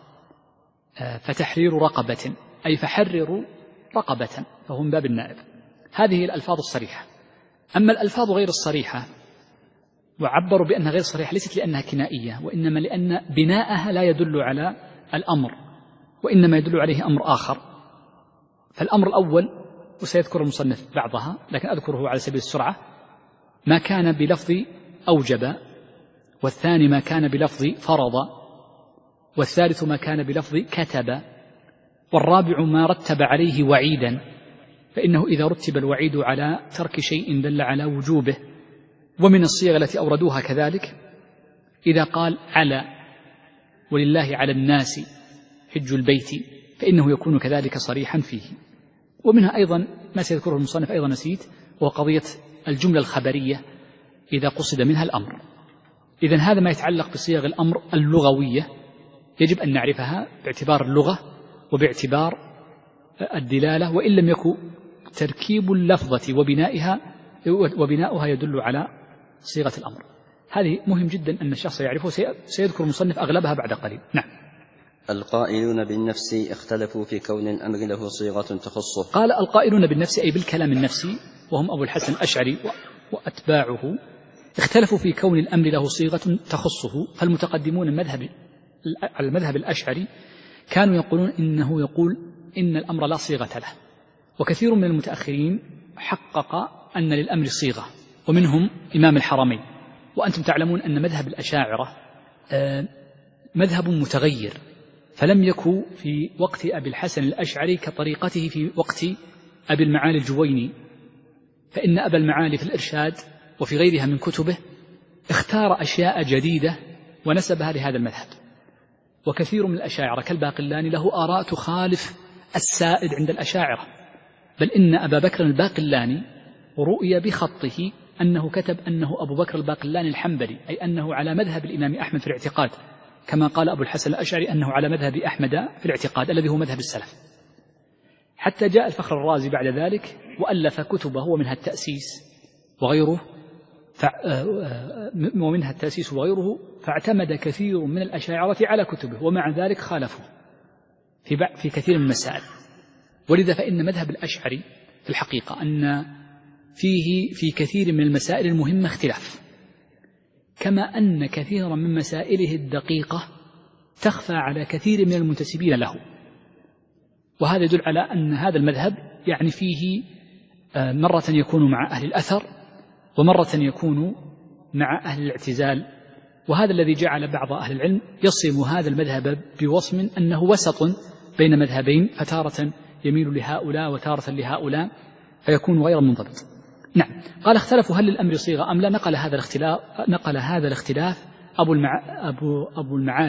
فتحرير رقبة أي فحرروا رقبة، فهو من باب النائب. هذه الألفاظ الصريحة. أما الألفاظ غير الصريحة وعبروا بأنها غير صريحة ليست لأنها كنائية، وإنما لأن بناءها لا يدل على الأمر، وإنما يدل عليه أمر آخر. فالأمر الأول وسيذكر المصنف بعضها لكن أذكره على سبيل السرعة، ما كان بلفظ أوجب، والثاني ما كان بلفظ فرض، والثالث ما كان بلفظ كتب، والرابع ما رتب عليه وعيدا، فإنه إذا رتب الوعيد على ترك شيء دل على وجوبه. ومن الصيغ التي أوردوها كذلك إذا قال على ولله على الناس حج البيت فإنه يكون كذلك صريحا فيه. ومنها أيضا ما سيذكره المصنف أيضا نسيت، وهو قضية الجملة الخبرية إذا قصد منها الأمر. إذن هذا ما يتعلق بصيغ الأمر اللغوية يجب أن نعرفها باعتبار اللغة وباعتبار الدلالة، وإن لم يكن تركيب اللفظة وبنائها وبناؤها يدل على صيغة الأمر. هذه مهم جدا أن الشخص يعرفه، سيذكر المصنف أغلبها بعد قليل. نعم. القائلون بالنفس اختلفوا في كون الأمر له صيغة تخصه. قال القائلون بالنفس أي بالكلام النفسي، وهم أبو الحسن الأشعري وأتباعه، اختلفوا في كون الأمر له صيغة تخصه. فالمتقدمون المذهب على المذهب الأشعري كانوا يقولون إنه يقول إن الأمر لا صيغة له، وكثير من المتأخرين حقق أن للأمر صيغة، ومنهم إمام الحرمين. وأنتم تعلمون أن مذهب الأشاعرة مذهب متغير، فلم يكن في وقت أبي الحسن الأشعري كطريقته في وقت أبي المعالي الجويني، فإن أبا المعالي في الإرشاد وفي غيرها من كتبه اختار أشياء جديدة ونسبها لهذا المذهب. وكثير من الأشاعرة كالباقلاني له آراء تخالف السائد عند الأشاعرة، بل إن أبا بكر الباقلاني رؤي بخطه أنه كتب أنه أبو بكر الباقلاني الحنبلي، أي أنه على مذهب الإمام أحمد في الاعتقاد، كما قال أبو الحسن الأشعري أنه على مذهب أحمد في الاعتقاد الذي هو مذهب السلف. حتى جاء الفخر الرازي بعد ذلك وألف كتبه ومنها التأسيس وغيره ومنها التأسيس وغيره فاعتمد كثير من الأشاعرة على كتبه، ومع ذلك خالفوا في في كثير من المسائل. ولذا فإن مذهب الأشعري في الحقيقة أن فيه في كثير من المسائل المهمة اختلاف، كما أن كثيرا من مسائله الدقيقة تخفى على كثير من المنتسبين له. وهذا يدل على أن هذا المذهب يعني فيه مرة يكون مع أهل الأثر ومرة يكون مع أهل الاعتزال، وهذا الذي جعل بعض أهل العلم يصم هذا المذهب بوصم أنه وسط بين مذهبين، فتارة يميل لهؤلاء وتارة لهؤلاء، فيكون غير منضبط. نعم. قال اختلفوا هل للأمر صيغة أم لا. نقل هذا الاختلاف نقل هذا الاختلاف أبو, المع... أبو... أبو المعالي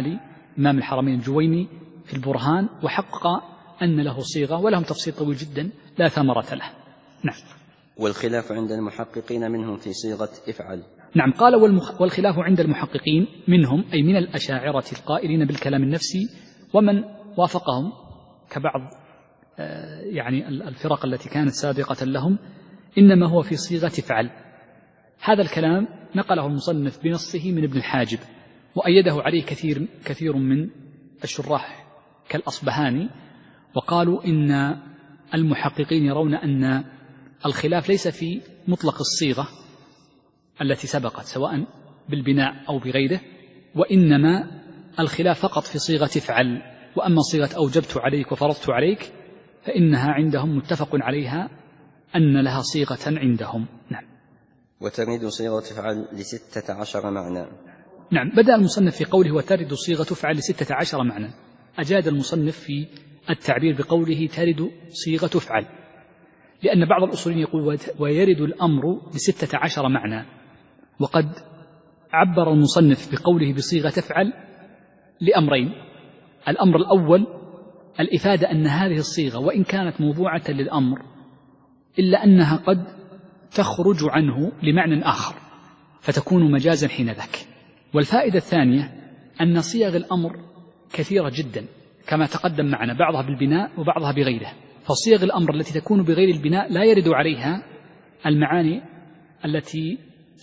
إمام الحرمين الجويني في البرهان، وحقق أن له صيغة، ولهم تفصيل طويل جدا لا ثمرة له. نعم. والخلاف عند المحققين منهم في صيغة افعل. نعم. قال والمخ... والخلاف عند المحققين منهم أي من الأشاعرة القائلين بالكلام النفسي ومن وافقهم كبعض آه يعني الفرق التي كانت سابقة لهم، إنما هو في صيغة افعل. هذا الكلام نقله المصنف بنصه من ابن الحاجب، وأيده عليه كثير كثير من الشراح كالأصبهاني، وقالوا إن المحققين يرون أن الخلاف ليس في مطلق الصيغة التي سبقت سواء بالبناء أو بغيره، وإنما الخلاف فقط في صيغة افعل، وأما صيغة أوجبت عليك وفرضت عليك فإنها عندهم متفق عليها أن لها صيغة عندهم. نعم. وترد صيغة افعل لستة عشر معنى. نعم. بدأ المصنف في قوله وترد صيغة افعل لستة عشر معنى، أجاد المصنف في التعبير بقوله ترد صيغة افعل، لأن بعض الأصوليين يقول ويرد الأمر لستة عشر معنى، وقد عبر المصنف بقوله بصيغة افعل لأمرين. الأمر الأول الإفادة أن هذه الصيغة وإن كانت موضوعة للأمر إلا أنها قد تخرج عنه لمعنى آخر فتكون مجازا حين ذاك. والفائدة الثانية أن صيغ الأمر كثيرة جدا كما تقدم معنا، بعضها بالبناء وبعضها بغيره، فصيغ الأمر التي تكون بغير البناء لا يرد عليها المعاني التي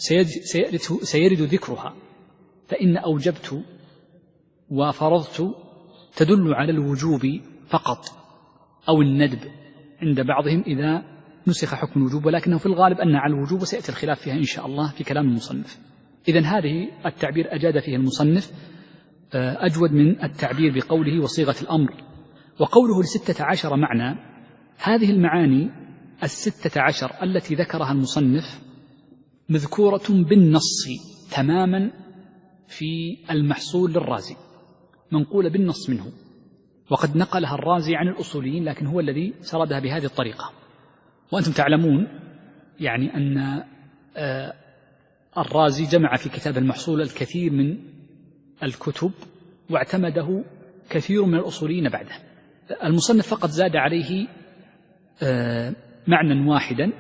سيرد ذكرها، فإن أوجبت وفرضت تدل على الوجوب فقط أو الندب عند بعضهم إذا نسخ حكم الوجوب، ولكنه في الغالب أن على الوجوب، وسيأتي الخلاف فيها إن شاء الله في كلام المصنف. إذن هذه التعبير أجاد فيه المصنف أجود من التعبير بقوله وصيغة الأمر. وقوله لستة عشر معنى، هذه المعاني الستة عشر التي ذكرها المصنف مذكورة بالنص تماما في المحصول للرازي، منقولة بالنص منه، وقد نقلها الرازي عن الأصوليين لكن هو الذي سردها بهذه الطريقة. وأنتم تعلمون يعني أن الرازي جمع في كتاب المحصول الكثير من الكتب واعتمده كثير من الأصوليين بعده. المصنف فقط زاد عليه معنى واحدا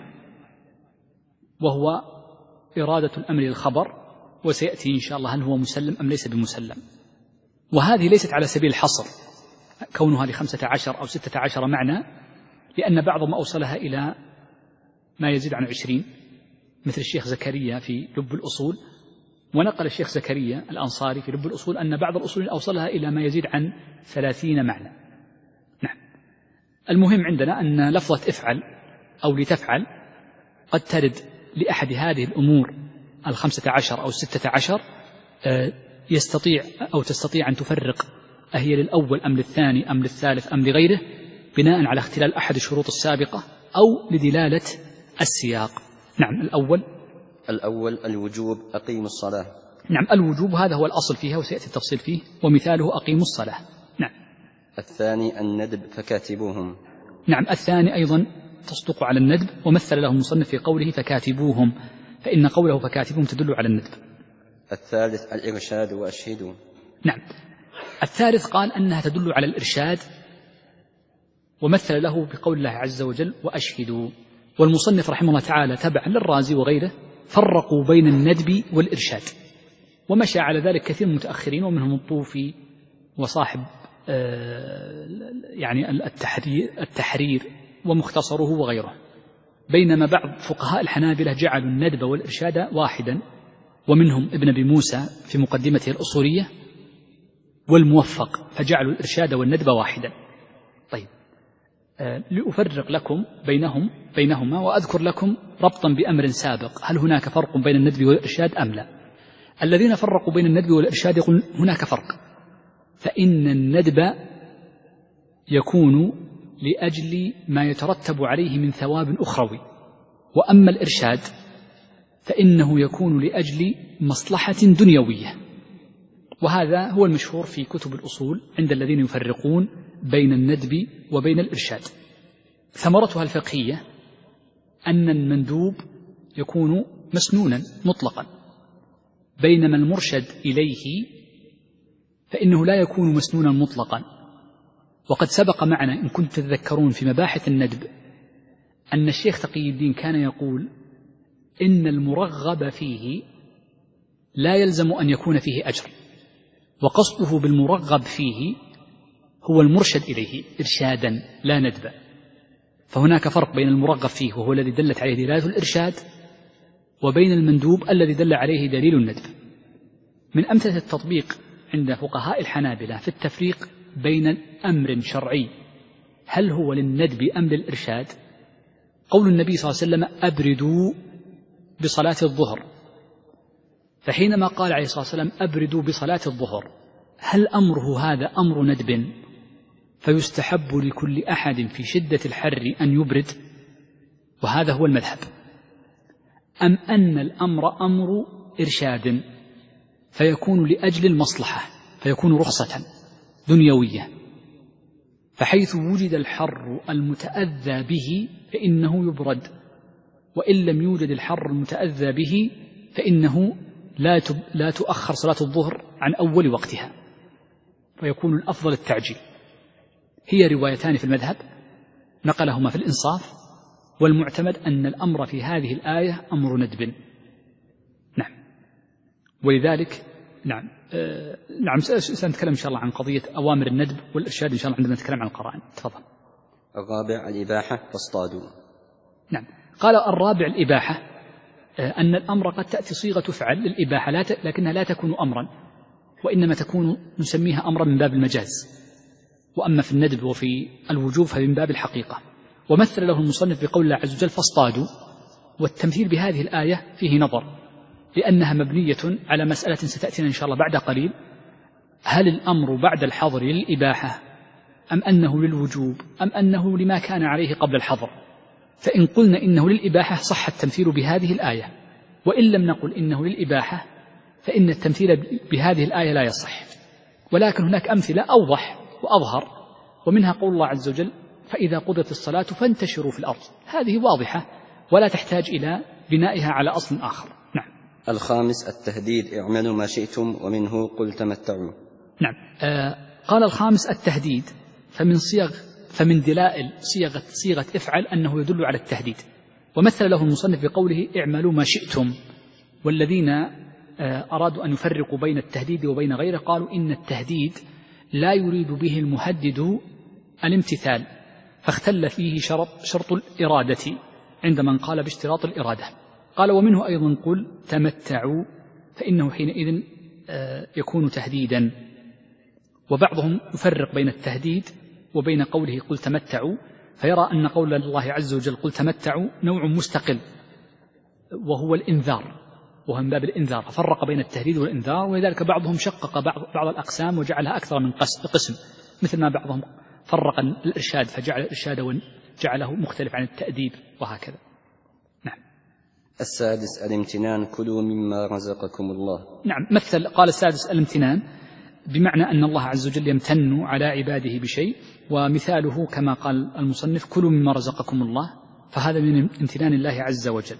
وهو إرادة الأمر للخبر، وسيأتي إن شاء الله هل هو مسلم أم ليس بمسلم. وهذه ليست على سبيل الحصر كونها لخمسة عشر أو ستة عشر معنى، لأن بعضهم أوصلها إلى ما يزيد عن عشرين مثل الشيخ زكريا في لب الأصول، ونقل الشيخ زكريا الأنصاري في لب الأصول أن بعض الأصول أوصلها إلى ما يزيد عن ثلاثين معنى. نعم. المهم عندنا أن لفظة افعل أو لتفعل قد ترد لأحد هذه الأمور الخمسة عشر أو الستة عشر، يستطيع أو تستطيع أن تفرق أهي للأول أم للثاني أم للثالث أم لغيره بناء على اختلال أحد الشروط السابقة أو لدلالة السياق. نعم. الأول الأول الوجوب أقيموا الصلاة. نعم. الوجوب هذا هو الأصل فيها وسيأتي التفصيل فيه، ومثاله أقيموا الصلاة. نعم. الثاني الندب فكاتبوهم. نعم. الثاني أيضا تصدق على الندب، ومثل له المصنف في قوله فكاتبوهم، فإن قوله فكاتبوهم تدل على الندب. الثالث الإرشاد وأشهدوا. نعم. الثالث قال أنها تدل على الإرشاد، ومثل له بقول الله عز وجل وأشهدوا. والمصنف رحمه الله تعالى تبعا للرازي وغيره فرقوا بين الندب والإرشاد، ومشى على ذلك كثير من المتأخرين ومنهم الطوفي وصاحب يعني التحرير, التحرير ومختصره وغيره، بينما بعض فقهاء الحنابلة جعلوا الندب والإرشاد واحدا، ومنهم ابن أبي موسى في مقدمته الأصولية والموفق فجعلوا الإرشاد والندب واحدا. طيب، آه لأفرق لكم بينهم بينهما وأذكر لكم ربطا بأمر سابق، هل هناك فرق بين الندب والإرشاد أم لا؟ الذين فرقوا بين الندب والإرشاد يقول هناك فرق، فإن الندب يكون لأجل ما يترتب عليه من ثواب أخروي، وأما الإرشاد فإنه يكون لأجل مصلحة دنيوية، وهذا هو المشهور في كتب الأصول عند الذين يفرقون بين الندب وبين الإرشاد. ثمرتها الفقهية أن المندوب يكون مسنونا مطلقا، بينما المرشد إليه فإنه لا يكون مسنونا مطلقا. وقد سبق معنا إن كنتم تتذكرون في مباحث الندب أن الشيخ تقي الدين كان يقول إن المرغب فيه لا يلزم أن يكون فيه أجر، وقصده بالمرغب فيه هو المرشد إليه إرشادا لا ندبا. فهناك فرق بين المرغب فيه وهو الذي دلت عليه دلالة الإرشاد، وبين المندوب الذي دل عليه دليل الندب. من أمثلة التطبيق عند فقهاء الحنابلة في التفريق بين أمر شرعي هل هو للندب أم للإرشاد، قول النبي صلى الله عليه وسلم أبردوا بصلاة الظهر، فحينما قال عليه الصلاة والسلام أبردوا بصلاة الظهر هل أمره هذا أمر ندب فيستحب لكل أحد في شدة الحر أن يبرد، وهذا هو المذهب، أم أن الأمر أمر إرشاد فيكون لأجل المصلحة فيكون رخصة دنيوية، فحيث وجد الحر المتأذى به فإنه يبرد، وإن لم يوجد الحر المتأذى به فإنه لا لا تؤخر صلاة الظهر عن أول وقتها، فيكون الأفضل التعجيل. هي روايتان في المذهب نقلهما في الإنصاف، والمعتمد أن الأمر في هذه الآية أمر ندب. نعم. ولذلك نعم آه نعم سنتكلم إن شاء الله عن قضية أوامر الندب والإرشاد إن شاء الله عندما نتكلم عن القرائن. تفضل. الرابع الإباحة فاصطادوا. نعم. قال الرابع الإباحة، آه أن الأمر قد تأتي صيغة تفعل للإباحة لا ت... لكنها لا تكون أمرا، وإنما تكون نسميها أمرا من باب المجاز، وأما في الندب وفي الوجوب فمن باب الحقيقة. ومثل له المصنف بقول الله عز وجل فاصطادوا، والتمثيل بهذه الآية فيه نظر، لأنها مبنية على مسألة ستأتينا إن شاء الله بعد قليل، هل الأمر بعد الحظر للإباحة أم أنه للوجوب أم أنه لما كان عليه قبل الحظر؟ فإن قلنا إنه للإباحة صح التمثيل بهذه الآية، وإن لم نقل إنه للإباحة فإن التمثيل بهذه الآية لا يصح. ولكن هناك أمثلة أوضح وأظهر، ومنها قول الله عز وجل فإذا قضت الصلاة فانتشروا في الأرض، هذه واضحة ولا تحتاج إلى بنائها على أصل آخر. نعم. الخامس التهديد اعملوا ما شئتم ومنه قل تمتعوا. نعم. آه قال الخامس التهديد، فمن صيغ فمن دلائل صيغة صيغة افعل أنه يدل على التهديد، ومثل له المصنف بقوله اعملوا ما شئتم. والذين آه أرادوا أن يفرقوا بين التهديد وبين غيره قالوا إن التهديد لا يريد به المهدد الامتثال، فاختل فيه شرط, شرط الإرادة عند من قال باشتراط الإرادة. قال ومنه أيضا قل تمتعوا، فإنه حينئذ يكون تهديدا. وبعضهم يفرق بين التهديد وبين قوله قل تمتعوا، فيرى أن قول الله عز وجل قل تمتعوا نوع مستقل وهو الإنذار، وهو من باب الإنذار، ففرق بين التهديد والإنذار. ولذلك بعضهم شقق بعض, بعض الأقسام وجعلها أكثر من قسم، مثل ما بعضهم فرق الإرشاد فجعل الإرشاد وجعله مختلف عن التأديب وهكذا. نعم. السادس الامتنان كلوا مما رزقكم الله. نعم. مثل قال السادس الامتنان بمعنى أن الله عز وجل يمتن على عباده بشيء، ومثاله كما قال المصنف كلوا مما رزقكم الله، فهذا من امتنان الله عز وجل.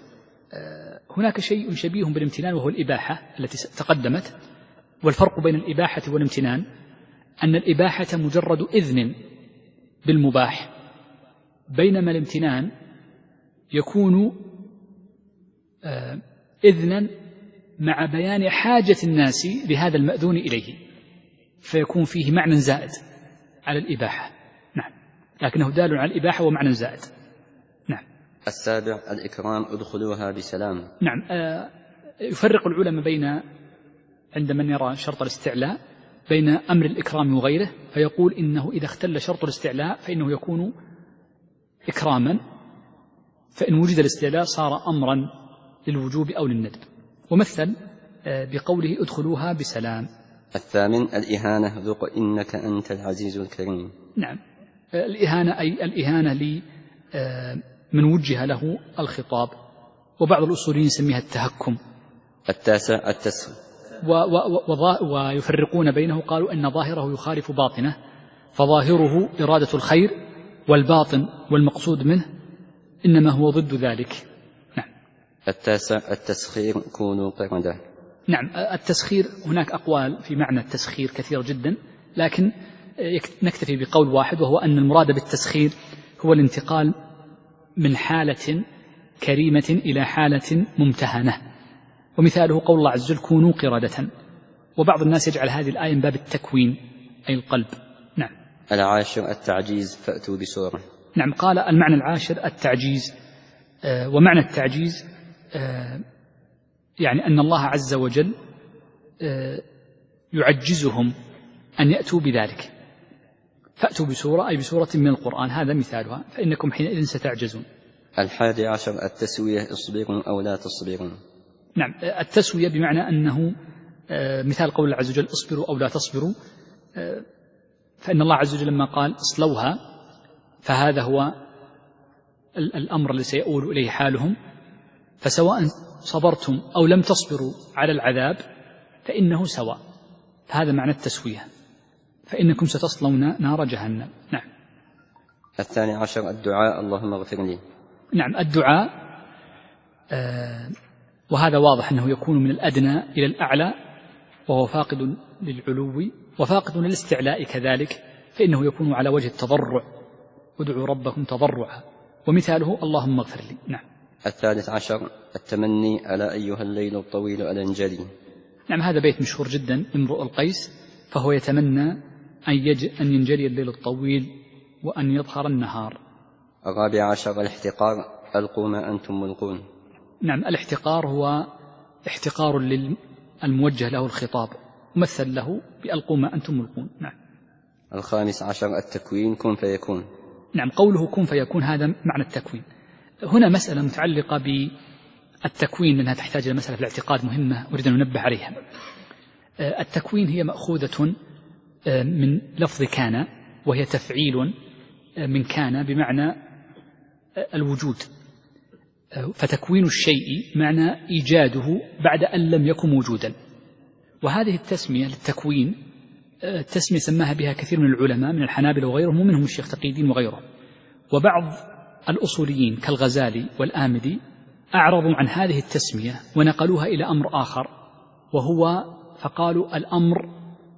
هناك شيء شبيه بالامتنان وهو الإباحة التي تقدمت، والفرق بين الإباحة والامتنان أن الإباحة مجرد إذن بالمباح، بينما الامتنان يكون إذنا مع بيان حاجة الناس لهذا المأذون إليه، فيكون فيه معنى زائد على الإباحة. نعم. لكنه دال على الإباحة ومعنى زائد. نعم. السابع الإكرام ادخلوها بسلام. نعم. آه يفرق العلماء بين عند من يرى شرط الاستعلاء بين أمر الإكرام وغيره، فيقول إنه إذا اختل شرط الاستعلاء فإنه يكون إكراما، فإن وجد الاستعلاء صار أمرا للوجوب أو للندب. ومثل بقوله ادخلوها بسلام. الثامن الإهانة ذق إنك أنت العزيز الكريم. نعم. الإهانة أي الإهانة لي من وجه له الخطاب، وبعض الأصوليين يسميها التهكم. التاسع التسخير، ويفرقون بينه، قالوا أن ظاهره يخالف باطنه، فظاهره إرادة الخير، والباطن والمقصود منه إنما هو ضد ذلك. نعم. التاسع التسخير كونوا قردة. نعم، التسخير هناك أقوال في معنى التسخير كثير جدا، لكن نكتفي بقول واحد، وهو أن المراد بالتسخير هو الانتقال من حالة كريمة إلى حالة ممتهنة، ومثاله قول الله عز وجل كونوا قردة. وبعض الناس يجعل هذه الآية من باب التكوين أي القلب. نعم. العاشر التعجيز فأتوا بسورة. نعم، قال المعنى العاشر التعجيز، آه ومعنى التعجيز آه يعني أن الله عز وجل آه يعجزهم أن يأتوا بذلك. فأتوا بسورة أي بسورة من القرآن، هذا مثالها، فإنكم حينئذ ستعجزون. الحادي عشر التسوية اصبروا أو لا تصبروا. نعم، التسوية بمعنى أنه مثال قول الله عز وجل اصبروا أو لا تصبروا، فإن الله عز وجل لما قال اصلوها فهذا هو الأمر الذي سيؤول إليه حالهم، فسواء صبرتم أو لم تصبروا على العذاب فإنه سواء، هذا معنى التسوية، فإنكم ستصلون نار جهنم. نعم. الثاني عشر الدعاء اللهم اغفر لي. نعم، الدعاء آه وهذا واضح أنه يكون من الأدنى إلى الأعلى، وهو فاقد للعلو وفاقد للاستعلاء كذلك، فإنه يكون على وجه التضرع، ادعوا ربكم تضرعا، ومثاله اللهم اغفر لي. نعم. الثالث عشر التمني ألا أيها الليل الطويل ألا انجلي. نعم، هذا بيت مشهور جدا امرؤ القيس، فهو يتمنى أن, يج... أن ينجلي الليل الطويل وأن يظهر النهار. الرابع عشر الاحتقار ألقوا ما أنتم ملقون. نعم، الاحتقار هو احتقار للموجه له الخطاب، مثل له بألقوا ما أنتم ملقون. نعم. الخامس عشر التكوين كن فيكون. نعم، قوله كن فيكون هذا معنى التكوين. هنا مسألة متعلقة بالتكوين لأنها تحتاج إلى مسألة في الاعتقاد مهمة أريد أن ننبه عليها. التكوين هي مأخوذة من لفظ كان، وهي تفعيل من كان بمعنى الوجود، فتكوين الشيء معنى إيجاده بعد أن لم يكن موجودا. وهذه التسمية للتكوين التسمية سماها بها كثير من العلماء من الحنابلة وغيرهم، ومنهم الشيخ تقي الدين وغيره، وبعض الأصوليين كالغزالي والآمدي أعرضوا عن هذه التسمية ونقلوها إلى أمر آخر، وهو فقالوا الأمر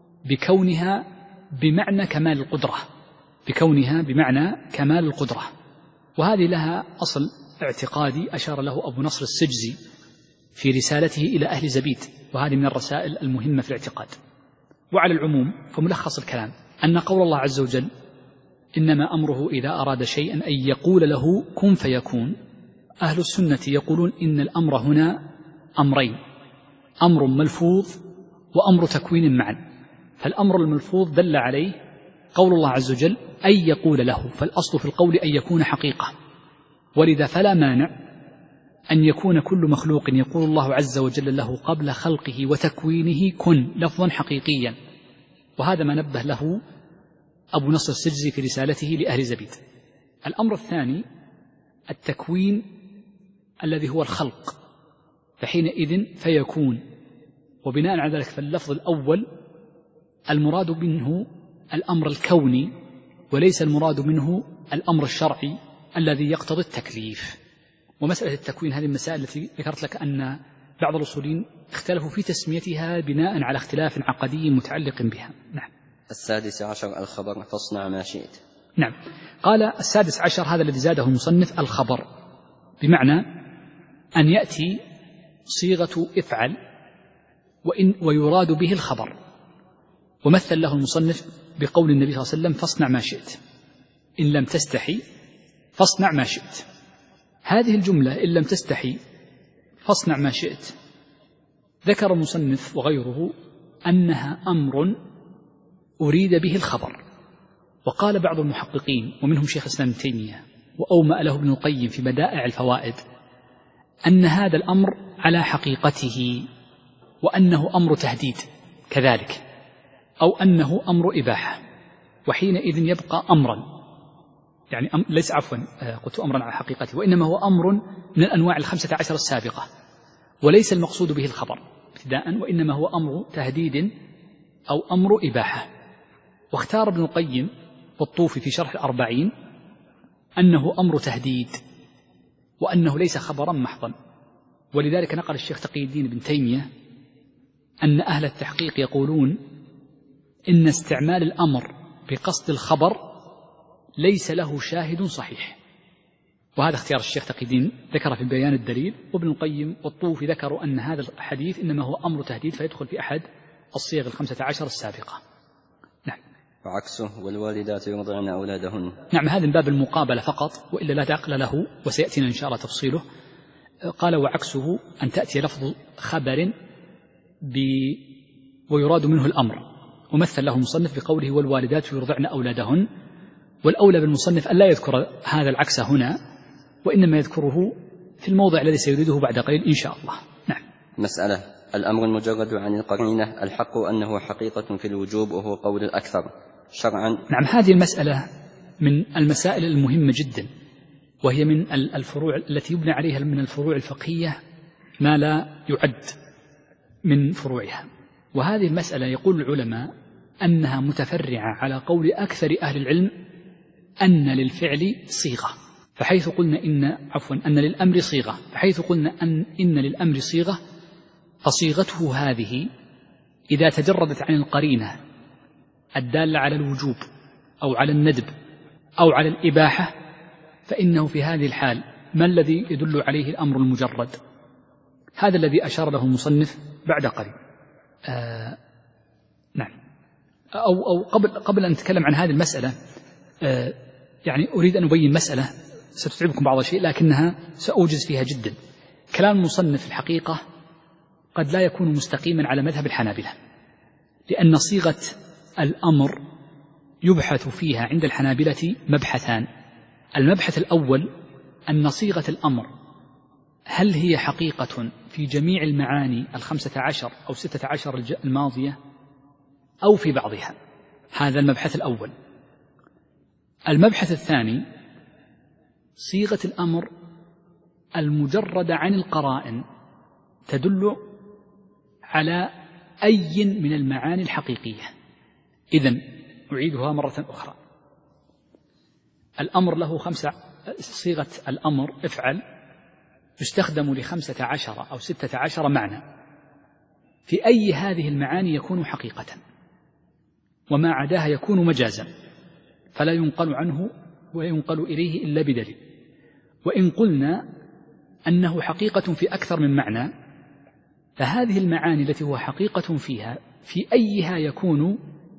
بكونها بمعنى كمال القدرة، بكونها بمعنى كمال القدرة. وهذه لها أصل اعتقادي أشار له أبو نصر السجزي في رسالته إلى أهل زبيد، وهذه من الرسائل المهمة في الاعتقاد. وعلى العموم فملخص الكلام أن قول الله عز وجل إنما أمره إذا أراد شيئا أن يقول له كن فيكون، أهل السنة يقولون إن الأمر هنا أمرين، أمر ملفوظ وأمر تكوين معا. فالأمر الملفوظ دل عليه قول الله عز وجل أن يقول له، فالأصل في القول أن يكون حقيقة، ولذا فلا مانع أن يكون كل مخلوق يقول الله عز وجل له قبل خلقه وتكوينه كن لفظا حقيقيا، وهذا ما نبه له أبو نصر السجزي في رسالته لأهل زبيد. الأمر الثاني التكوين الذي هو الخلق، فحينئذ فيكون، وبناء على ذلك فاللفظ الأول المراد منه الأمر الكوني وليس المراد منه الأمر الشرعي الذي يقتضي التكليف. ومسألة التكوين هذه المسائل التي ذكرت لك أن بعض الأصوليين اختلفوا في تسميتها بناء على اختلاف عقدي متعلق بها. نعم. السادس عشر الخبر فاصنع ما شئت. نعم، قال السادس عشر هذا الذي زاده المصنف الخبر، بمعنى أن يأتي صيغة افعل وإن ويراد به الخبر، ومثل له المصنف بقول النبي صلى الله عليه وسلم فاصنع ما شئت، إن لم تستحي فاصنع ما شئت. هذه الجملة إن لم تستحي فاصنع ما شئت ذكر المصنف وغيره أنها أمر أريد به الخبر. وقال بعض المحققين ومنهم شيخ الإسلام ابن تيمية وأومأ له ابن القيم في بدائع الفوائد أن هذا الأمر على حقيقته، وأنه أمر تهديد كذلك، أو أنه أمر إباحة، وحينئذ يبقى أمرا، يعني أم ليس عفوا قلت أمرا على حقيقته، وإنما هو أمر من الأنواع الخمسة عشر السابقة، وليس المقصود به الخبر ابتداء، وإنما هو أمر تهديد أو أمر إباحة. واختار ابن القيم والطوفي في شرح الأربعين أنه أمر تهديد، وأنه ليس خبرا محضا. ولذلك نقل الشيخ تقي الدين بن تيمية أن أهل التحقيق يقولون إن استعمال الأمر بقصد الخبر ليس له شاهد صحيح، وهذا اختيار الشيخ تقي الدين ذكر في بيان الدليل، وابن القيم والطوفي ذكروا أن هذا الحديث إنما هو أمر تهديد فيدخل في أحد الصيغ الخمسة عشر السابقة. نعم. وعكسه والوالدات يرضعن أولادهن. نعم، هذا من باب المقابلة فقط، وإلا لا تعقل له، وسيأتينا إن شاء الله تفصيله. قال وعكسه أن تأتي لفظ خبر ب... ويراد منه الأمر، ومثل له المصنف بقوله والوالدات يرضعن أولادهن، والأولى بالمصنف أن لا يذكر هذا العكس هنا، وإنما يذكره في الموضع الذي سيريده بعد قليل إن شاء الله. نعم. مسألة الأمر المجرد عن القرينة الحق أنه حقيقة في الوجوب، وهو قول الأكثر شرعا. نعم، هذه المسألة من المسائل المهمة جدا، وهي من الفروع التي يبنى عليها من الفروع الفقهية ما لا يعد من فروعها. وهذه المسألة يقول العلماء أنها متفرعة على قول أكثر أهل العلم أن للفعل صيغة، فحيث قلنا إن عفوا أن للأمر صيغة فحيث قلنا أن إن للأمر صيغة فصيغته هذه إذا تجردت عن القرينة الدالة على الوجوب أو على الندب أو على الإباحة، فإنه في هذه الحال ما الذي يدل عليه الأمر المجرد؟ هذا الذي أشار له المصنف بعد قليل. آه نعم. أو, أو قبل, قبل أن نتكلم عن هذه المسألة، آه يعني أريد أن أبين مسألة ستتعبكم بعض الشيء لكنها سأوجز فيها جدا. كلام المصنف الحقيقة قد لا يكون مستقيما على مذهب الحنابلة، لأن صيغة الأمر يبحث فيها عند الحنابلة مبحثان. المبحث الأول أن صيغة الأمر هل هي حقيقة في جميع المعاني الخمسة عشر أو ستة عشر الماضية أو في بعضها، هذا المبحث الأول. المبحث الثاني صيغة الأمر المجرد عن القرائن تدل على أي من المعاني الحقيقية. إذن أعيدها مرة أخرى، الأمر له خمسة، صيغة الأمر افعل يستخدم لخمسة عشر أو ستة عشر معنى، في أي هذه المعاني يكون حقيقة، وما عداها يكون مجازا، فلا ينقل عنه وينقل إليه إلا بدليل. وإن قلنا أنه حقيقة في أكثر من معنى، فهذه المعاني التي هو حقيقة فيها في أيها يكون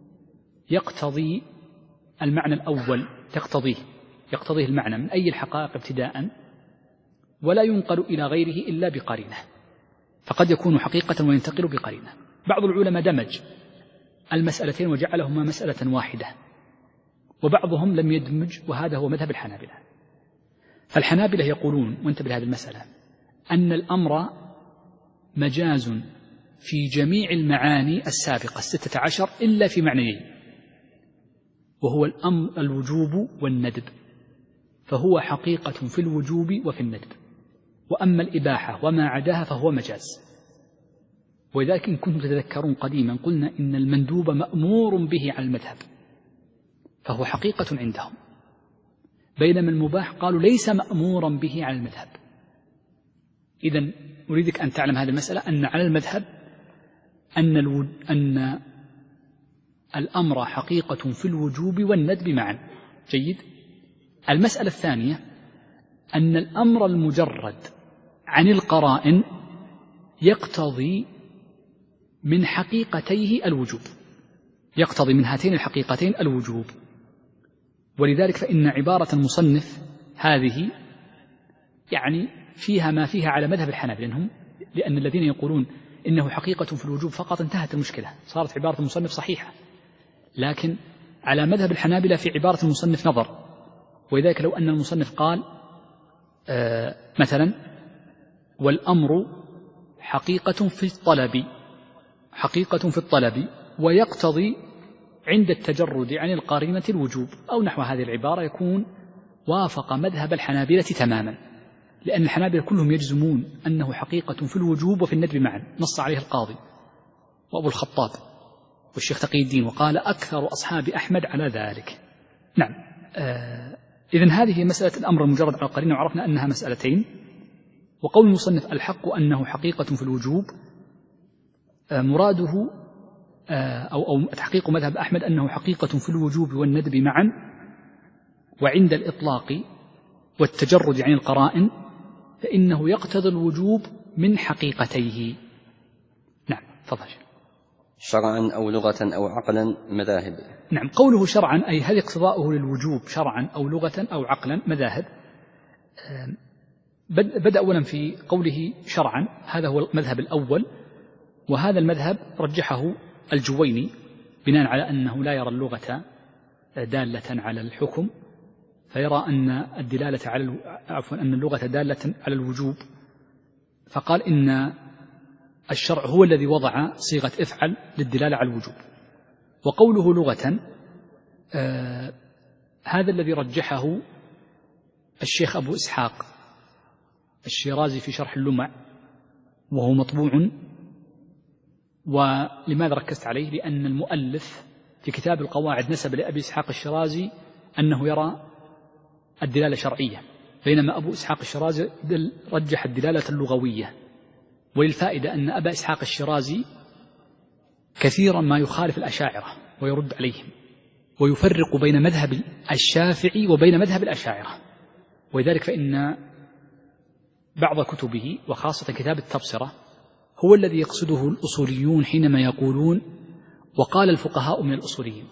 يقتضي المعنى الأول، تقتضيه يقتضيه المعنى من أي الحقائق ابتداء، ولا ينقل إلى غيره إلا بقرينة، فقد يكون حقيقة وينتقل بقرينة. بعض العلماء دمج المسألتين وجعلهما مسألة واحدة، وبعضهم لم يدمج، وهذا هو مذهب الحنابلة. فالحنابلة يقولون، وانتبه لهذه المسألة، أن الأمر مجاز في جميع المعاني السابقة الستة عشر إلا في معنيين، وهو الأمر الوجوب والندب، فهو حقيقة في الوجوب وفي الندب، وأما الإباحة وما عداها فهو مجاز. ولذلك إن كنتم تتذكرون قديما قلنا إن المندوب مأمور به على المذهب، فهو حقيقة عندهم، بينما المباح قالوا ليس مأمورا به على المذهب. إذن أريدك أن تعلم هذه المسألة، أن على المذهب أن, الو... أن الأمر حقيقة في الوجوب والندب معا. جيد. المسألة الثانية أن الأمر المجرد عن القرائن يقتضي من حقيقتيه الوجوب، يقتضي من هاتين الحقيقتين الوجوب. ولذلك فإن عبارة المصنف هذه يعني فيها ما فيها على مذهب الحنابلة، لأنهم لأن الذين يقولون إنه حقيقة في الوجوب فقط انتهت المشكلة، صارت عبارة المصنف صحيحة. لكن على مذهب الحنابلة في عبارة المصنف نظر، ولذلك لو أن المصنف قال آه مثلا والأمر حقيقة في الطلب، حقيقة في الطلب ويقتضي عند التجرد عن القرينة الوجوب أو نحو هذه العبارة، يكون وافق مذهب الحنابلة تماما، لأن الحنابلة كلهم يجزمون أنه حقيقة في الوجوب وفي الندب معا، نص عليه القاضي وأبو الخطاب والشيخ تقي الدين، وقال أكثر أصحاب أحمد على ذلك. نعم. آه إذن هذه مسألة الأمر المجرد على القرينة، وعرفنا أنها مسألتين. وقول المصنف الحق أنه حقيقة في الوجوب مراده أو أو تحقيق مذهب أحمد أنه حقيقة في الوجوب والندب معا، وعند الإطلاق والتجرد عن القرائن فإنه يقتضي الوجوب من حقيقتيه. نعم تفضل. شرعا أو لغة أو عقلا مذاهب. نعم، قوله شرعا أي هل اقتضاؤه للوجوب شرعا أو لغة أو عقلا مذاهب. بدأ أولا في قوله شرعا، هذا هو المذهب الأول، وهذا المذهب رجحه الجويني بناء على أنه لا يرى اللغة دالة على الحكم، فيرى أن الدلالة على عفوا أن اللغة دالة على الوجوب، فقال إن الشرع هو الذي وضع صيغة افعل للدلالة على الوجوب. وقوله لغة آه هذا الذي رجحه الشيخ أبو إسحاق الشيرازي في شرح اللمع، وهو مطبوع. ولماذا ركزت عليه؟ لأن المؤلف في كتاب القواعد نسب لأبي إسحاق الشيرازي أنه يرى الدلالة شرعية، بينما أبو إسحاق الشيرازي رجح الدلالة اللغوية. وللفائدة أن أبا إسحاق الشيرازي كثيرا ما يخالف الأشاعرة ويرد عليهم، ويفرق بين مذهب الشافعي وبين مذهب الأشاعرة، ولذلك فإن بعض كتبه وخاصة كتاب التبصرة هو الذي يقصده الأصوليون حينما يقولون وقال الفقهاء من الأصوليين.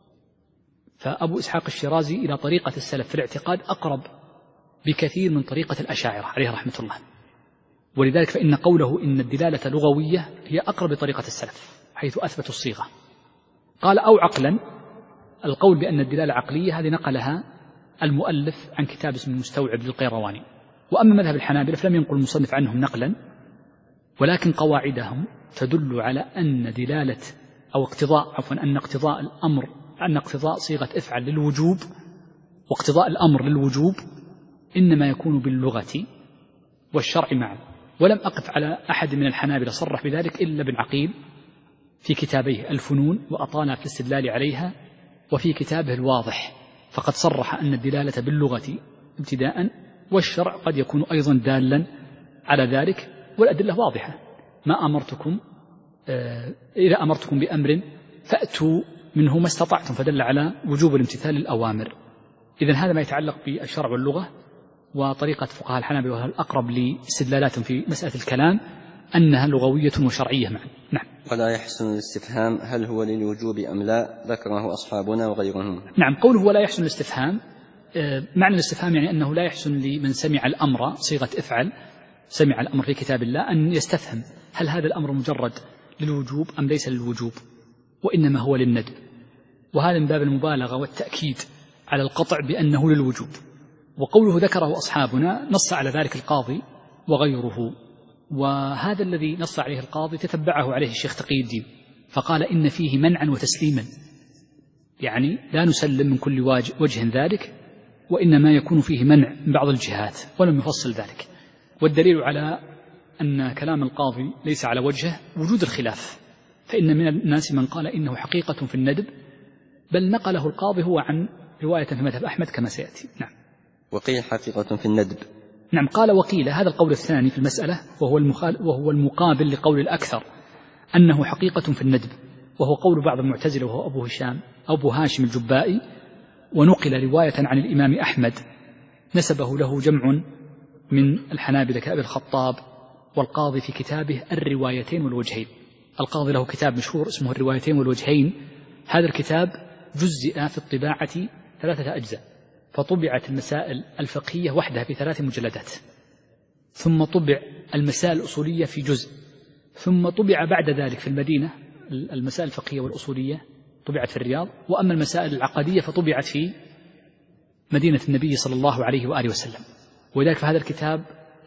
فأبو إسحاق الشيرازي إلى طريقة السلف في الاعتقاد أقرب بكثير من طريقة الأشاعرة عليه رحمة الله، ولذلك فإن قوله إن الدلالة لغوية هي أقرب بطريقة السلف حيث أثبتوا الصيغة. قال أو عقلا، القول بأن الدلالة عقلية هذه نقلها المؤلف عن كتاب اسمه المستوعب للقيرواني. وأما مذهب الحنابلة فلم ينقل المصنف عنهم نقلا، ولكن قواعدهم تدل على أن دلالة أو اقتضاء عفوا أن اقتضاء الأمر أن اقتضاء صيغة افعل للوجوب واقتضاء الأمر للوجوب إنما يكون باللغة والشرع معا. ولم أقف على أحد من الحنابلة صرح بذلك إلا ابن عقيل في كتابيه الفنون وأطانا في الاستدلال عليها، وفي كتابه الواضح فقد صرح أن الدلالة باللغة ابتداء، والشرع قد يكون أيضا دالا على ذلك، والأدلة واضحة. ما أمرتكم آه إذا أمرتكم بأمر فأتوا منه ما استطعتم، فدل على وجوب الامتثال للأوامر. إذن هذا ما يتعلق بالشرع واللغة. وطريقة فقهاء الحنابلة وهي الأقرب لاستدلالاتهم في مسألة الكلام أنها لغوية وشرعية معا. نعم. ولا يحسن الاستفهام هل هو للوجوب أم لا، ذكره أصحابنا وغيرهم. نعم، قوله ولا يحسن الاستفهام، معنى الاستفهام يعني أنه لا يحسن لمن سمع الأمر صيغة افعل، سمع الأمر في كتاب الله، أن يستفهم هل هذا الأمر مجرد للوجوب أم ليس للوجوب، وإنما هو للندب. وهذا من باب المبالغة والتأكيد على القطع بأنه للوجوب. وقوله ذكره أصحابنا نص على ذلك القاضي وغيره، وهذا الذي نص عليه القاضي تتبعه عليه الشيخ تقي الدين، فقال إن فيه منعا وتسليما، يعني لا نسلم من كل وجه ذلك، وإنما يكون فيه منع من بعض الجهات، ولم يفصل ذلك. والدليل على أن كلام القاضي ليس على وجهه وجود الخلاف، فإن من الناس من قال إنه حقيقة في الندب، بل نقله القاضي هو عن رواية في مذهب أحمد كما سيأتي. نعم. وقيل حقيقة في الندب. نعم، قال وقيل، هذا القول الثاني في المسألة، وهو, وهو المقابل لقول الأكثر أنه حقيقة في الندب، وهو قول بعض المعتزلة وهو أبو هشام أو أبو هاشم الجبائي. ونقل رواية عن الإمام أحمد نسبه له جمع من الحنابلة كأبي الخطاب والقاضي في كتابه الروايتين والوجهين. القاضي له كتاب مشهور اسمه الروايتين والوجهين. هذا الكتاب جزئ في الطباعة ثلاثة أجزاء، فطبعت المسائل الفقهية وحدها في ثلاث مجلدات، ثم طبع المسائل الأصولية في جزء، ثم طبع بعد ذلك في المدينة المسائل الفقهية والأصولية طبعت في الرياض، وأما المسائل العقدية فطبعت في مدينة النبي صلى الله عليه وآله وسلم. ولذلك فهذا الكتاب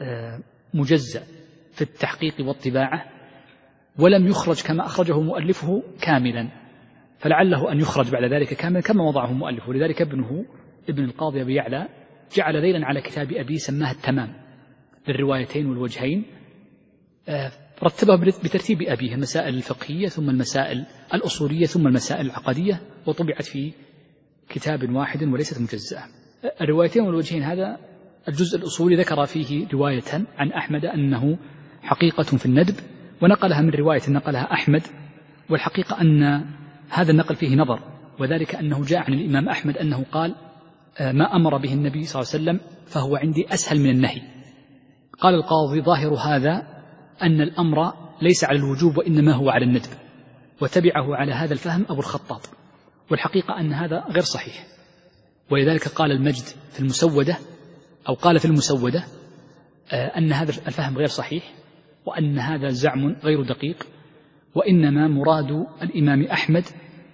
مجزأ في التحقيق والطباعة، ولم يخرج كما أخرجه مؤلفه كاملا، فلعله أن يخرج بعد ذلك كاملا كما وضعه مؤلفه. ولذلك ابنه ابن القاضي أبي يعلى جعل ذيلا على كتاب أبي سماه التمام للروايتين والوجهين، رتبه بترتيب أبيه، المسائل الفقهية ثم المسائل الأصولية ثم المسائل العقدية، وطبعت في كتاب واحد وليست مجزأة. الروايتين والوجهين هذا الجزء الأصولي ذكر فيه رواية عن أحمد أنه حقيقة في الندب، ونقلها من رواية نقلها أحمد، والحقيقة أن هذا النقل فيه نظر، وذلك أنه جاء عن الإمام أحمد أنه قال ما أمر به النبي صلى الله عليه وسلم فهو عندي أسهل من النهي. قال القاضي ظاهر هذا أن الأمر ليس على الوجوب وإنما هو على الندب، وتبعه على هذا الفهم أبو الخطاب، والحقيقة أن هذا غير صحيح. ولذلك قال المجد في المسودة أو قال في المسودة أن هذا الفهم غير صحيح، وأن هذا زعم غير دقيق، وإنما مراد الإمام أحمد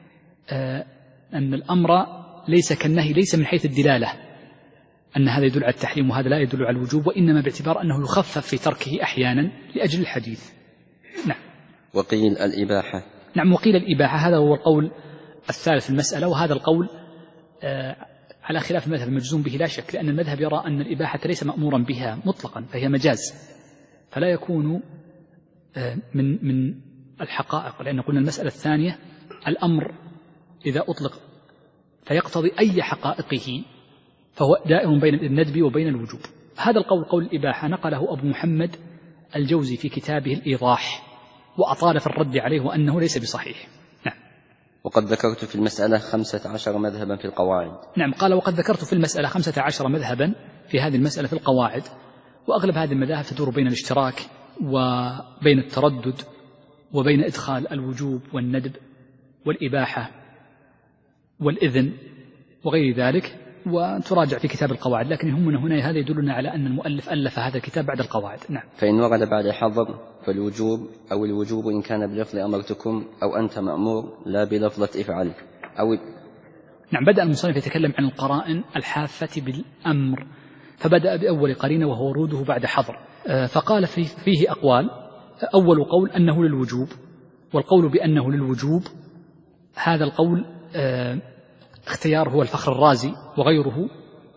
أن الأمر ليس كالنهي، ليس من حيث الدلالة أن هذا يدل على التحريم وهذا لا يدل على الوجوب، وإنما باعتبار أنه يخفف في تركه أحيانا لأجل الحديث. نعم. وقيل الإباحة. نعم، وقيل الإباحة، هذا هو القول الثالث في المسألة، وهذا القول آه على خلاف المذهب المجزوم به لا شك، لأن المذهب يرى أن الإباحة ليس مأمورا بها مطلقا، فهي مجاز، فلا يكون آه من من الحقائق، لأن قلنا المسألة الثانية الأمر إذا أطلق فيقتضي أي حقائقه فهو دائر بين الندب وبين الوجوب. هذا القول قول الإباحة نقله أبو محمد الجوزي في كتابه الإيضاح، وأطال في الرد عليه وأنه ليس بصحيح. نعم. وقد ذكرت في المسألة خمسة عشر مذهبا في القواعد. نعم، قال وقد ذكرت في المسألة خمسة عشر مذهبا في هذه المسألة في القواعد، وأغلب هذه المذاهب تدور بين الاشتراك وبين التردد وبين إدخال الوجوب والندب والإباحة والإذن وغير ذلك، وتراجع في كتاب القواعد، لكن همنا هنا هذا يدلنا على أن المؤلف ألف هذا الكتاب بعد القواعد. نعم. فإن ورد بعد حظر فالوجوب أو الوجوب إن كان بلفظ أمرتكم أو أنت مأمور لا بلفظة افعل أو. نعم، بدأ المصنف يتكلم عن القرائن الحافة بالأمر، فبدأ بأول قرينة وهو وروده بعد حظر، فقال فيه أقوال. أول قول أنه للوجوب، والقول بأنه للوجوب هذا القول اختيار هو الفخر الرازي وغيره،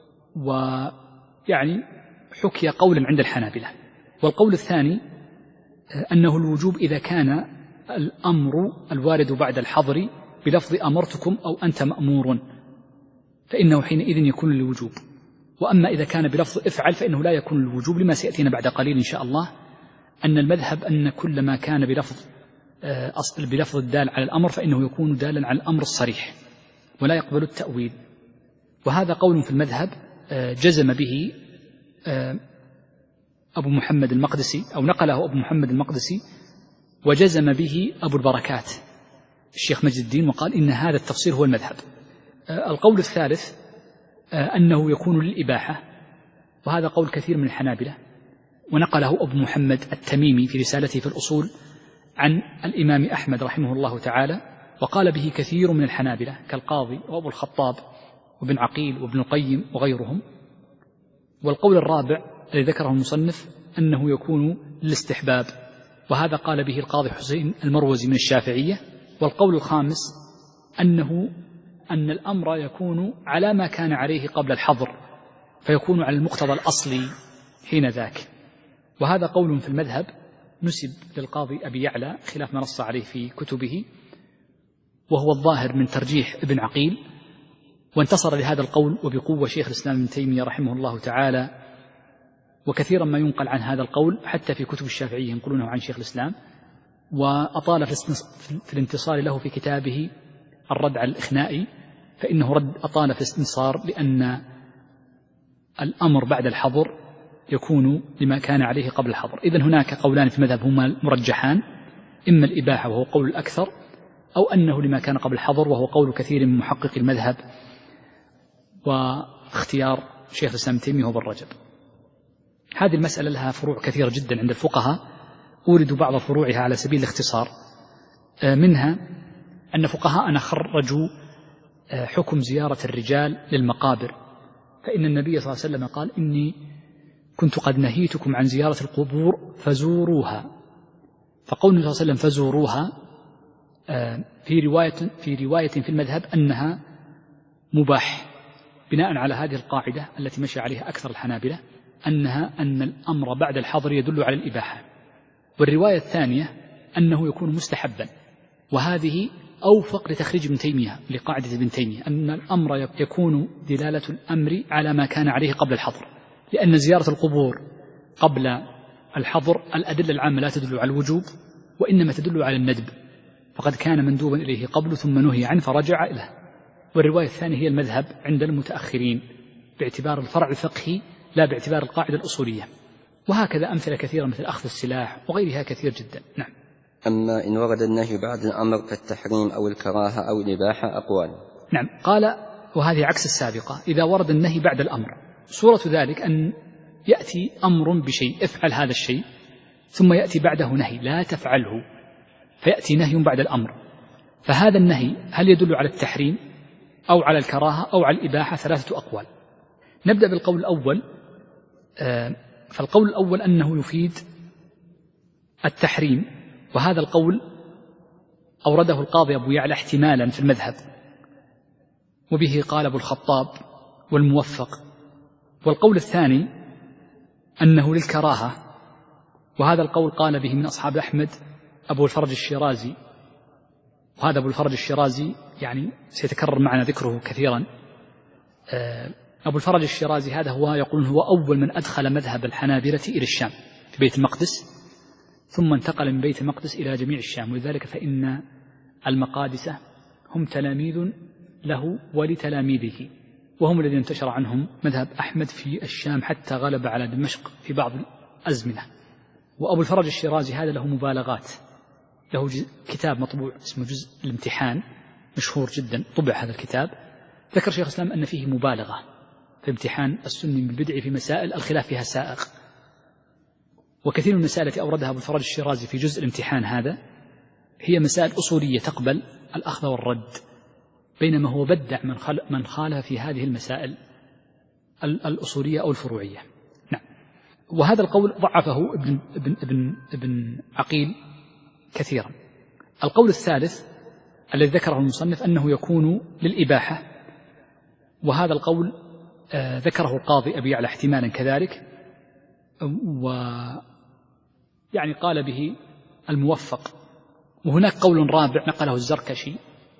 ويعني حكي قولا عند الحنابلة. والقول الثاني أنه الوجوب إذا كان الأمر الوارد بعد الحظر بلفظ أمرتكم أو أنت مأمور، فإنه حينئذ يكون للوجوب. وأما إذا كان بلفظ افعل فإنه لا يكون للوجوب، لما سيأتينا بعد قليل إن شاء الله أن المذهب أن كل ما كان بلفظ أصل بلفظ الدال على الأمر فإنه يكون دالا على الأمر الصريح ولا يقبل التأويل. وهذا قول في المذهب جزم به أبو محمد المقدسي أو نقله أبو محمد المقدسي، وجزم به أبو البركات الشيخ مجد الدين، وقال إن هذا التفسير هو المذهب. القول الثالث أنه يكون للإباحة، وهذا قول كثير من الحنابلة، ونقله أبو محمد التميمي في رسالته في الأصول عن الإمام أحمد رحمه الله تعالى، وقال به كثير من الحنابلة كالقاضي وأبو الخطاب وابن عقيل وابن القيم وغيرهم. والقول الرابع الذي ذكره المصنف أنه يكون للاستحباب، وهذا قال به القاضي حسين المروزي من الشافعية. والقول الخامس أنه أن الأمر يكون على ما كان عليه قبل الحظر، فيكون على المقتضى الأصلي حين ذاك. وهذا قول في المذهب نسب للقاضي أبي يعلى خلاف ما نص عليه في كتبه، وهو الظاهر من ترجيح ابن عقيل، وانتصر لهذا القول وبقوة شيخ الإسلام ابن تيمية رحمه الله تعالى. وكثيرا ما ينقل عن هذا القول حتى في كتب الشافعية ينقلونه عن شيخ الإسلام، وأطال في الانتصار له في كتابه الرد على الإخنائي، فإنه رد أطال في الاستنصار لأن الأمر بعد الحظر يكون لما كان عليه قبل الحظر. إذن هناك قولان في المذهب هما مرجحان، إما الإباحة وهو قول الأكثر، أو أنه لما كان قبل الحظر وهو قول كثير من محقق المذهب، واختيار شيخ الإسلام ابن تيمية هو بالرجب. هذه المسألة لها فروع كثيرة جدا عند الفقهاء، أورد بعض فروعها على سبيل الاختصار. منها أن فقهاءنا خرجوا حكم زيارة الرجال للمقابر، فإن النبي صلى الله عليه وسلم قال إني كنت قد نهيتكم عن زيارة القبور فزوروها، فقول النبي صلى الله عليه وسلم فزوروها في رواية في رواية في المذهب أنها مباح، بناء على هذه القاعدة التي مشى عليها أكثر الحنابلة، أنها أن الأمر بعد الحظر يدل على الإباحة. والرواية الثانية أنه يكون مستحبا، وهذه أوفق لتخريج ابن تيمية لقاعدة ابن تيمية، أن الأمر يكون دلالة الأمر على ما كان عليه قبل الحظر، لأن زيارة القبور قبل الحظر الأدلة العامة لا تدل على الوجوب، وإنما تدل على الندب، فقد كان مندوبا إليه قبل ثم نهي عنه فرجع إليه. والرواية الثانية هي المذهب عند المتأخرين باعتبار الفرع الفقهي لا باعتبار القاعدة الأصولية. وهكذا أمثلة كثيرة مثل أخذ السلاح وغيرها كثير جدا. نعم. أما إن ورد النهي بعد الأمر كالتحريم أو الكراهة أو الإباحة أقوال. نعم. قال وهذه عكس السابقة، إذا ورد النهي بعد الأمر صورة ذلك أن يأتي أمر بشيء افعل هذا الشيء ثم يأتي بعده نهي لا تفعله، فيأتي نهي بعد الأمر، فهذا النهي هل يدل على التحريم أو على الكراهة أو على الإباحة؟ ثلاثة أقوال. نبدأ بالقول الأول. فالقول الأول أنه يفيد التحريم، وهذا القول أورده القاضي أبو يعلى احتمالا في المذهب، وبه قال أبو الخطاب والموفق. والقول الثاني أنه للكراهة، وهذا القول قال به من أصحاب أحمد أبو الفرج الشيرازي، وهذا أبو الفرج الشيرازي يعني سيتكرر معنا ذكره كثيرا. أبو الفرج الشيرازي هذا هو يقول هو أول من أدخل مذهب الحنابلة إلى الشام في بيت المقدس، ثم انتقل من بيت المقدس إلى جميع الشام، ولذلك فإن المقادسة هم تلاميذ له ولتلاميذه، وهم الذين انتشر عنهم مذهب أحمد في الشام حتى غلب على دمشق في بعض الأزمنة. وأبو الفرج الشيرازي هذا له مبالغات، له كتاب مطبوع اسمه جزء الامتحان مشهور جدا، طبع هذا الكتاب. ذكر شيخ الإسلام أن فيه مبالغة في امتحان السني بالبدع في مسائل الخلاف فيها سائغ، وكثير من المسائل التي أوردها أبو الفرج الشيرازي في جزء الامتحان هذا هي مسائل أصولية تقبل الأخذ والرد، بينما هو بدع من, خل... من خالف في هذه المسائل الأصولية أو الفروعية. نعم. وهذا القول ضعفه ابن, ابن, ابن, ابن عقيل كثيرا. القول الثالث الذي ذكره المصنف أنه يكون للإباحة، وهذا القول آه ذكره القاضي أبي يعلى احتمالا كذلك، ويعني قال به الموفق. وهناك قول رابع نقله الزركشي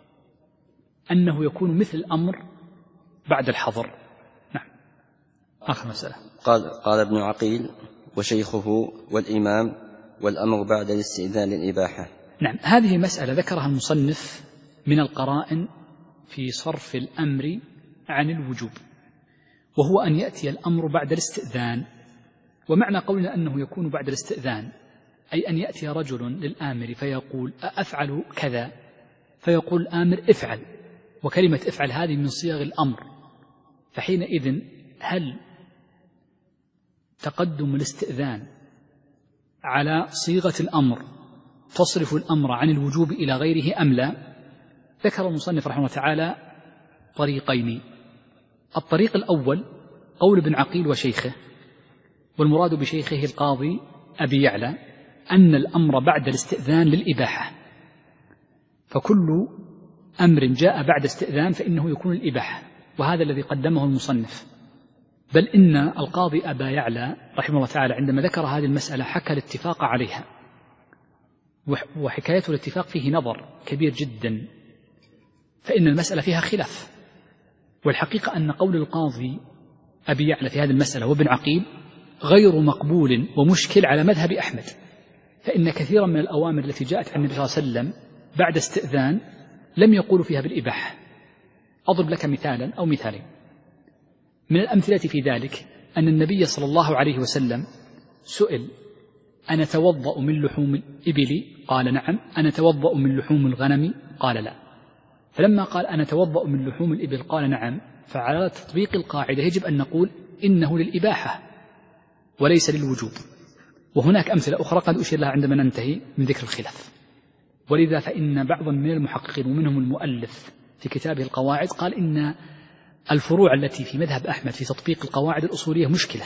أنه يكون مثل الأمر بعد الحظر. نعم. آخر مسألة. قال, قال ابن عقيل وشيخه والإمام والأمر بعد الاستئذان للإباحة. نعم. هذه مسألة ذكرها المصنف من القرائن في صرف الأمر عن الوجوب، وهو أن يأتي الأمر بعد الاستئذان. ومعنى قولنا أنه يكون بعد الاستئذان أي أن يأتي رجل للآمر فيقول أفعل كذا، فيقول الآمر افعل، وكلمة افعل هذه من صيغ الأمر، فحينئذ هل تقدم الاستئذان على صيغة الأمر تصرف الأمر عن الوجوب إلى غيره أم لا؟ ذكر المصنف رحمه الله تعالى طريقين. الطريق الأول قول ابن عقيل وشيخه، والمراد بشيخه القاضي أبي يعلى، أن الأمر بعد الاستئذان للإباحة، فكل أمر جاء بعد استئذان فإنه يكون الإباحة، وهذا الذي قدمه المصنف. بل إن القاضي أبا يعلى رحمه الله تعالى عندما ذكر هذه المسألة حكى الاتفاق عليها، وحكاية الاتفاق فيه نظر كبير جدا، فإن المسألة فيها خلاف. والحقيقة أن قول القاضي أبي يعلى في هذه المسألة وابن عقيل غير مقبول ومشكل على مذهب أحمد، فإن كثيرا من الأوامر التي جاءت عن النبي صلى الله عليه وسلم بعد استئذان لم يقولوا فيها بالإباحة. أضرب لك مثالا أو مثالين. من الأمثلة في ذلك أن النبي صلى الله عليه وسلم سئل أنا توضأ من لحوم الإبل؟ قال نعم. أنا توضأ من لحوم الغنم؟ قال لا. فلما قال أنا توضأ من لحوم الإبل قال نعم، فعلى تطبيق القاعدة يجب أن نقول إنه للإباحة وليس للوجوب. وهناك أمثلة أخرى قد أشير لها عندما ننتهي من ذكر الخلاف. ولذا فإن بعضا من المحققين ومنهم المؤلف في كتابه القواعد قال إن الفروع التي في مذهب أحمد في تطبيق القواعد الأصولية مشكلة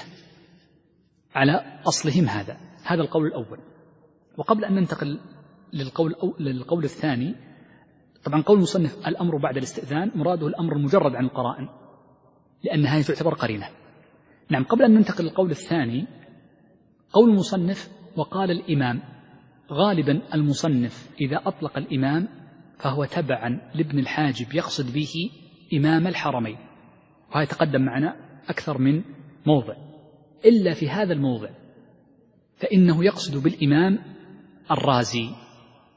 على أصلهم هذا. هذا القول الأول. وقبل أن ننتقل للقول, للقول الثاني، طبعا قول المصنف الأمر بعد الاستئذان مراده الأمر المجرد عن القرائن، لأن هذه تعتبر قرينة. نعم. قبل أن ننتقل للقول الثاني، قول المصنف وقال الإمام، غالبا المصنف إذا أطلق الإمام فهو تبعا لابن الحاجب يقصد به إمام الحرمين، وهذا تقدم معنا أكثر من موضع، إلا في هذا الموضع فإنه يقصد بالإمام الرازي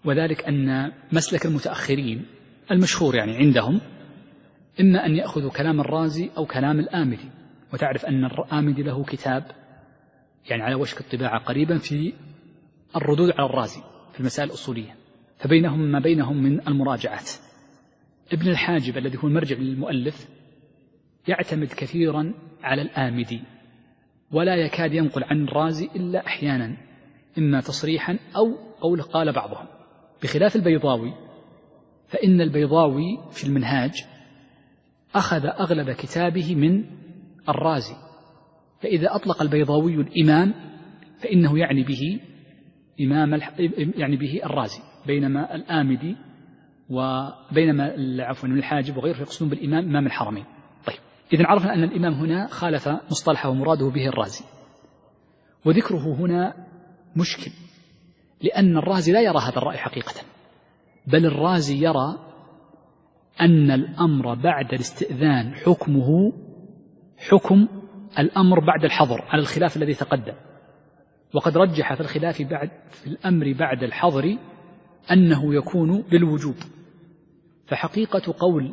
وذلك أن مسلك المتأخرين المشهور يعني عندهم إما أن يأخذوا كلام الرازي أو كلام الآمدي، وتعرف أن الآمدي له كتاب يعني على وشك الطباعة قريبا في الردود على الرازي في المسائل الأصولية، فبينهم ما بينهم من المراجعات. ابن الحاجب الذي هو المرجع للمؤلف يعتمد كثيرا على الآمدي، ولا يكاد ينقل عن الرازي إلا أحيانا إما تصريحا أو قول قال بعضهم، بخلاف البيضاوي، فإن البيضاوي في المنهاج أخذ أغلب كتابه من الرازي، فإذا أطلق البيضاوي الإمام فإنه يعني به إمام يعني به الرازي، بينما الآمدي وبينما عفوا الحاجب وغيره يقصدون بالإمام إمام الحرمين. طيب، إذن عرفنا أن الإمام هنا خالف مصطلحه ومراده به الرازي، وذكره هنا مشكل، لأن الرازي لا يرى هذا الرأي حقيقة، بل الرازي يرى أن الأمر بعد الاستئذان حكمه حكم الأمر بعد الحظر على الخلاف الذي تقدم، وقد رجح في الخلاف بعد في الأمر بعد الحظر أنه يكون بالوجوب، فحقيقة قول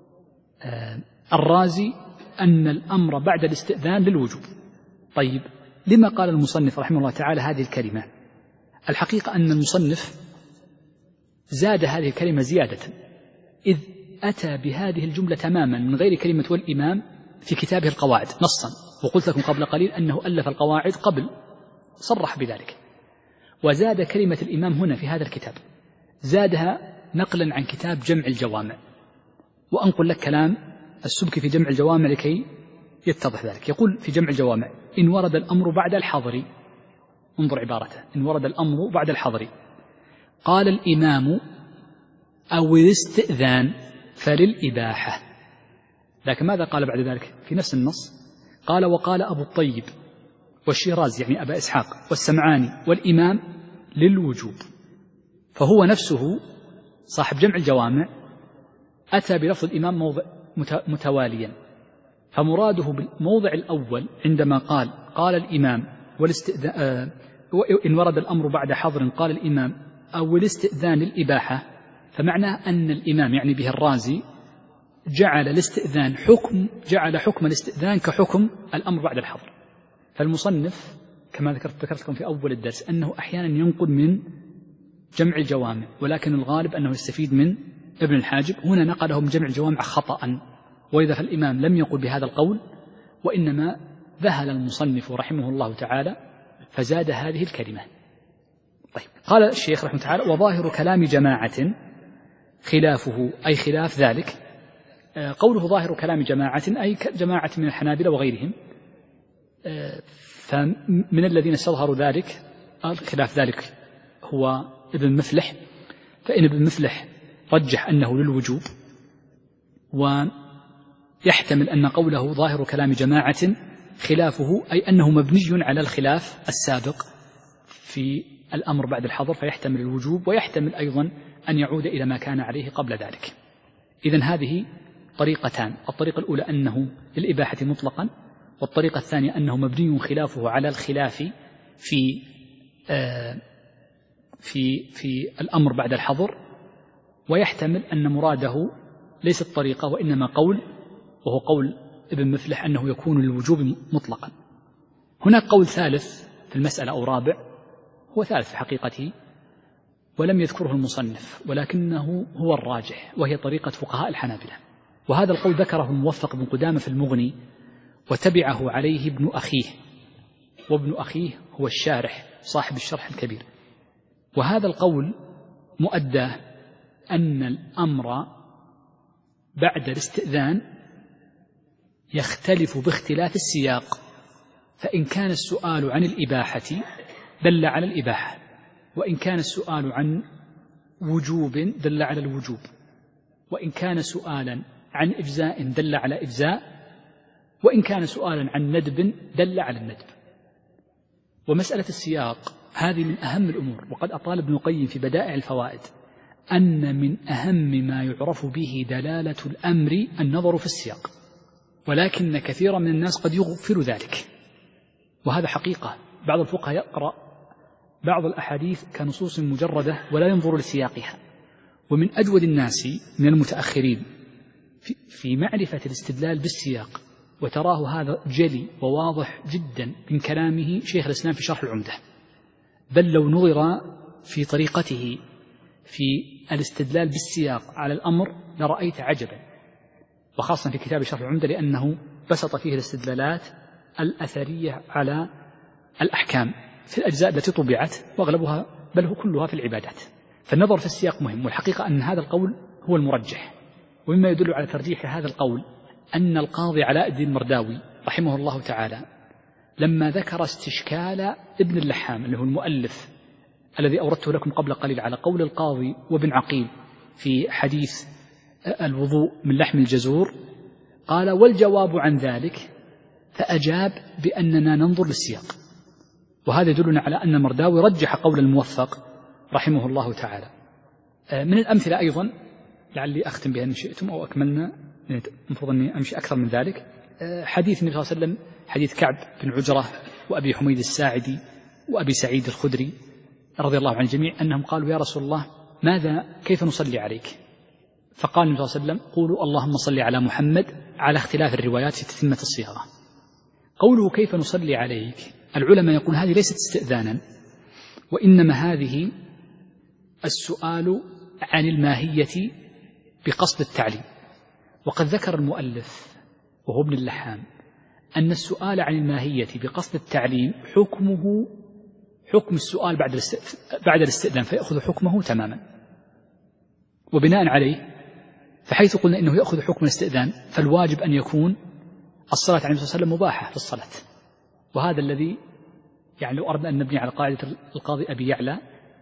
الرازي أن الأمر بعد الاستئذان للوجوب. طيب، لما قال المصنف رحمه الله تعالى هذه الكلمة؟ الحقيقة أن المصنف زاد هذه الكلمة زيادة، إذ أتى بهذه الجملة تماما من غير كلمة والإمام في كتابه القواعد نصا، وقلت لكم قبل قليل أنه ألف القواعد قبل، صرح بذلك، وزاد كلمة الإمام هنا في هذا الكتاب، زادها نقلا عن كتاب جمع الجوامع. وأنقل لك كلام السبكي في جمع الجوامع لكي يتضح ذلك. يقول في جمع الجوامع: إن ورد الأمر بعد الحظر، انظر عبارته، إن ورد الأمر بعد الحظر قال الإمام أو الاستئذان فللإباحة. لكن ماذا قال بعد ذلك في نفس النص؟ قال: وقال أبو الطيب والشيرازي يعني أبا إسحاق والسمعاني والإمام للوجوب. فهو نفسه صاحب جمع الجوامع أتى بلفظ الإمام موضع متواليا، فمراده بالموضع الأول عندما قال قال الإمام والاستئذان إن ورد الأمر بعد حظر قال الإمام أو الاستئذان للإباحة، فمعناه أن الإمام يعني به الرازي جعل الاستئذان حكم جعل حكم الاستئذان كحكم الأمر بعد الحظر. فالمصنف كما ذكرت ذكرت لكم في أول الدرس أنه أحيانا ينقل من جمع الجوامع، ولكن الغالب أنه يستفيد من ابن الحاجب. هنا نقله من جمع الجوامع خطأ، وإذا فالإمام لم يقل بهذا القول، وإنما ذهل المصنف رحمه الله تعالى فزاد هذه الكلمة. طيب، قال الشيخ رحمه الله تعالى: وظاهر كلام جماعة خلافه، أي خلاف ذلك. قوله ظاهر كلام جماعة أي جماعة من الحنابلة وغيرهم، فمن الذين استظهروا ذلك خلاف ذلك هو ابن مفلح، فإن ابن مفلح رجح أنه للوجوب، ويحتمل أن قوله ظاهر كلام جماعة خلافه أي أنه مبني على الخلاف السابق في الأمر بعد الحظر، فيحتمل الوجوب ويحتمل أيضا أن يعود إلى ما كان عليه قبل ذلك. إذن هذه طريقتان: الطريقة الأولى أنه للإباحة مطلقا، والطريقة الثانية أنه مبني خلافه على الخلاف في آه في في الأمر بعد الحظر، ويحتمل أن مراده ليس الطريقة وإنما قول، وهو قول ابن مفلح أنه يكون للوجوب مطلقا. هناك قول ثالث في المسألة أو رابع، هو ثالث في حقيقته ولم يذكره المصنف، ولكنه هو الراجح، وهي طريقة فقهاء الحنابلة. وهذا القول ذكره الموفق بن قدامة في المغني، وتبعه عليه ابن أخيه، وابن أخيه هو الشارح صاحب الشرح الكبير. وهذا القول مؤداه أن الأمر بعد الاستئذان يختلف باختلاف السياق، فإن كان السؤال عن الإباحة دل على الإباحة، وإن كان السؤال عن وجوب دل على الوجوب، وإن كان سؤالا عن إجزاء دل على إجزاء، وإن كان سؤالا عن ندب دل على الندب. ومسألة السياق هذه من أهم الأمور، وقد أطال ابن القيم في بدائع الفوائد أن من أهم ما يعرف به دلالة الأمر النظر في السياق، ولكن كثيرا من الناس قد يغفل ذلك، وهذا حقيقة. بعض الفقهاء يقرأ بعض الأحاديث كنصوص مجردة ولا ينظر لسياقها. ومن أجود الناس من المتأخرين في معرفة الاستدلال بالسياق، وتراه هذا جلي وواضح جدا من كلامه شيخ الإسلام في شرح العمدة، بل لو نظر في طريقته في الاستدلال بالسياق على الأمر لرأيت عجبا، وخاصة في كتاب شرح العمدة لأنه بسط فيه الاستدلالات الأثرية على الأحكام في الأجزاء التي طبعت، وأغلبها بل هو كلها في العبادات. فالنظر في السياق مهم، والحقيقة أن هذا القول هو المرجح. ومما يدل على ترجيح هذا القول أن القاضي علاء الدين المرداوي رحمه الله تعالى لما ذكر استشكال ابن اللحام اللي هو المؤلف الذي أوردته لكم قبل قليل على قول القاضي وابن عقيل في حديث الوضوء من لحم الجزور، قال: والجواب عن ذلك، فأجاب بأننا ننظر للسياق. وهذا يدلنا على أن المرداوي رجح قول الموفق رحمه الله تعالى. من الأمثلة أيضا لعلي أختم بها إن شئتم أو أكملنا، المفروض أني أمشي أكثر من ذلك، حديث النبي صلى الله عليه وسلم، حديث كعب بن عجرة وأبي حميد الساعدي وأبي سعيد الخدري رضي الله عن الجميع أنهم قالوا: يا رسول الله، ماذا كيف نصلي عليك؟ فقال النبي صلى الله عليه وسلم: قولوا اللهم صل على محمد، على اختلاف الروايات في تتمة الصياغة. قوله كيف نصلي عليك، العلماء يقول هذه ليست استئذانا، وإنما هذه السؤال عن الماهية بقصد التعليم. وقد ذكر المؤلف وهو ابن اللحام أن السؤال عن الماهية بقصد التعليم حكمه حكم السؤال بعد بعد الاستئذان، فيأخذ حكمه تماما. وبناء عليه فحيث قلنا إنه يأخذ حكم الاستئذان، فالواجب أن يكون الصلاة عليه الصلاة والسلام مباحة في الصلاة. وهذا الذي يعني لو أردنا أن نبني على قاعدة القاضي أبي يعلى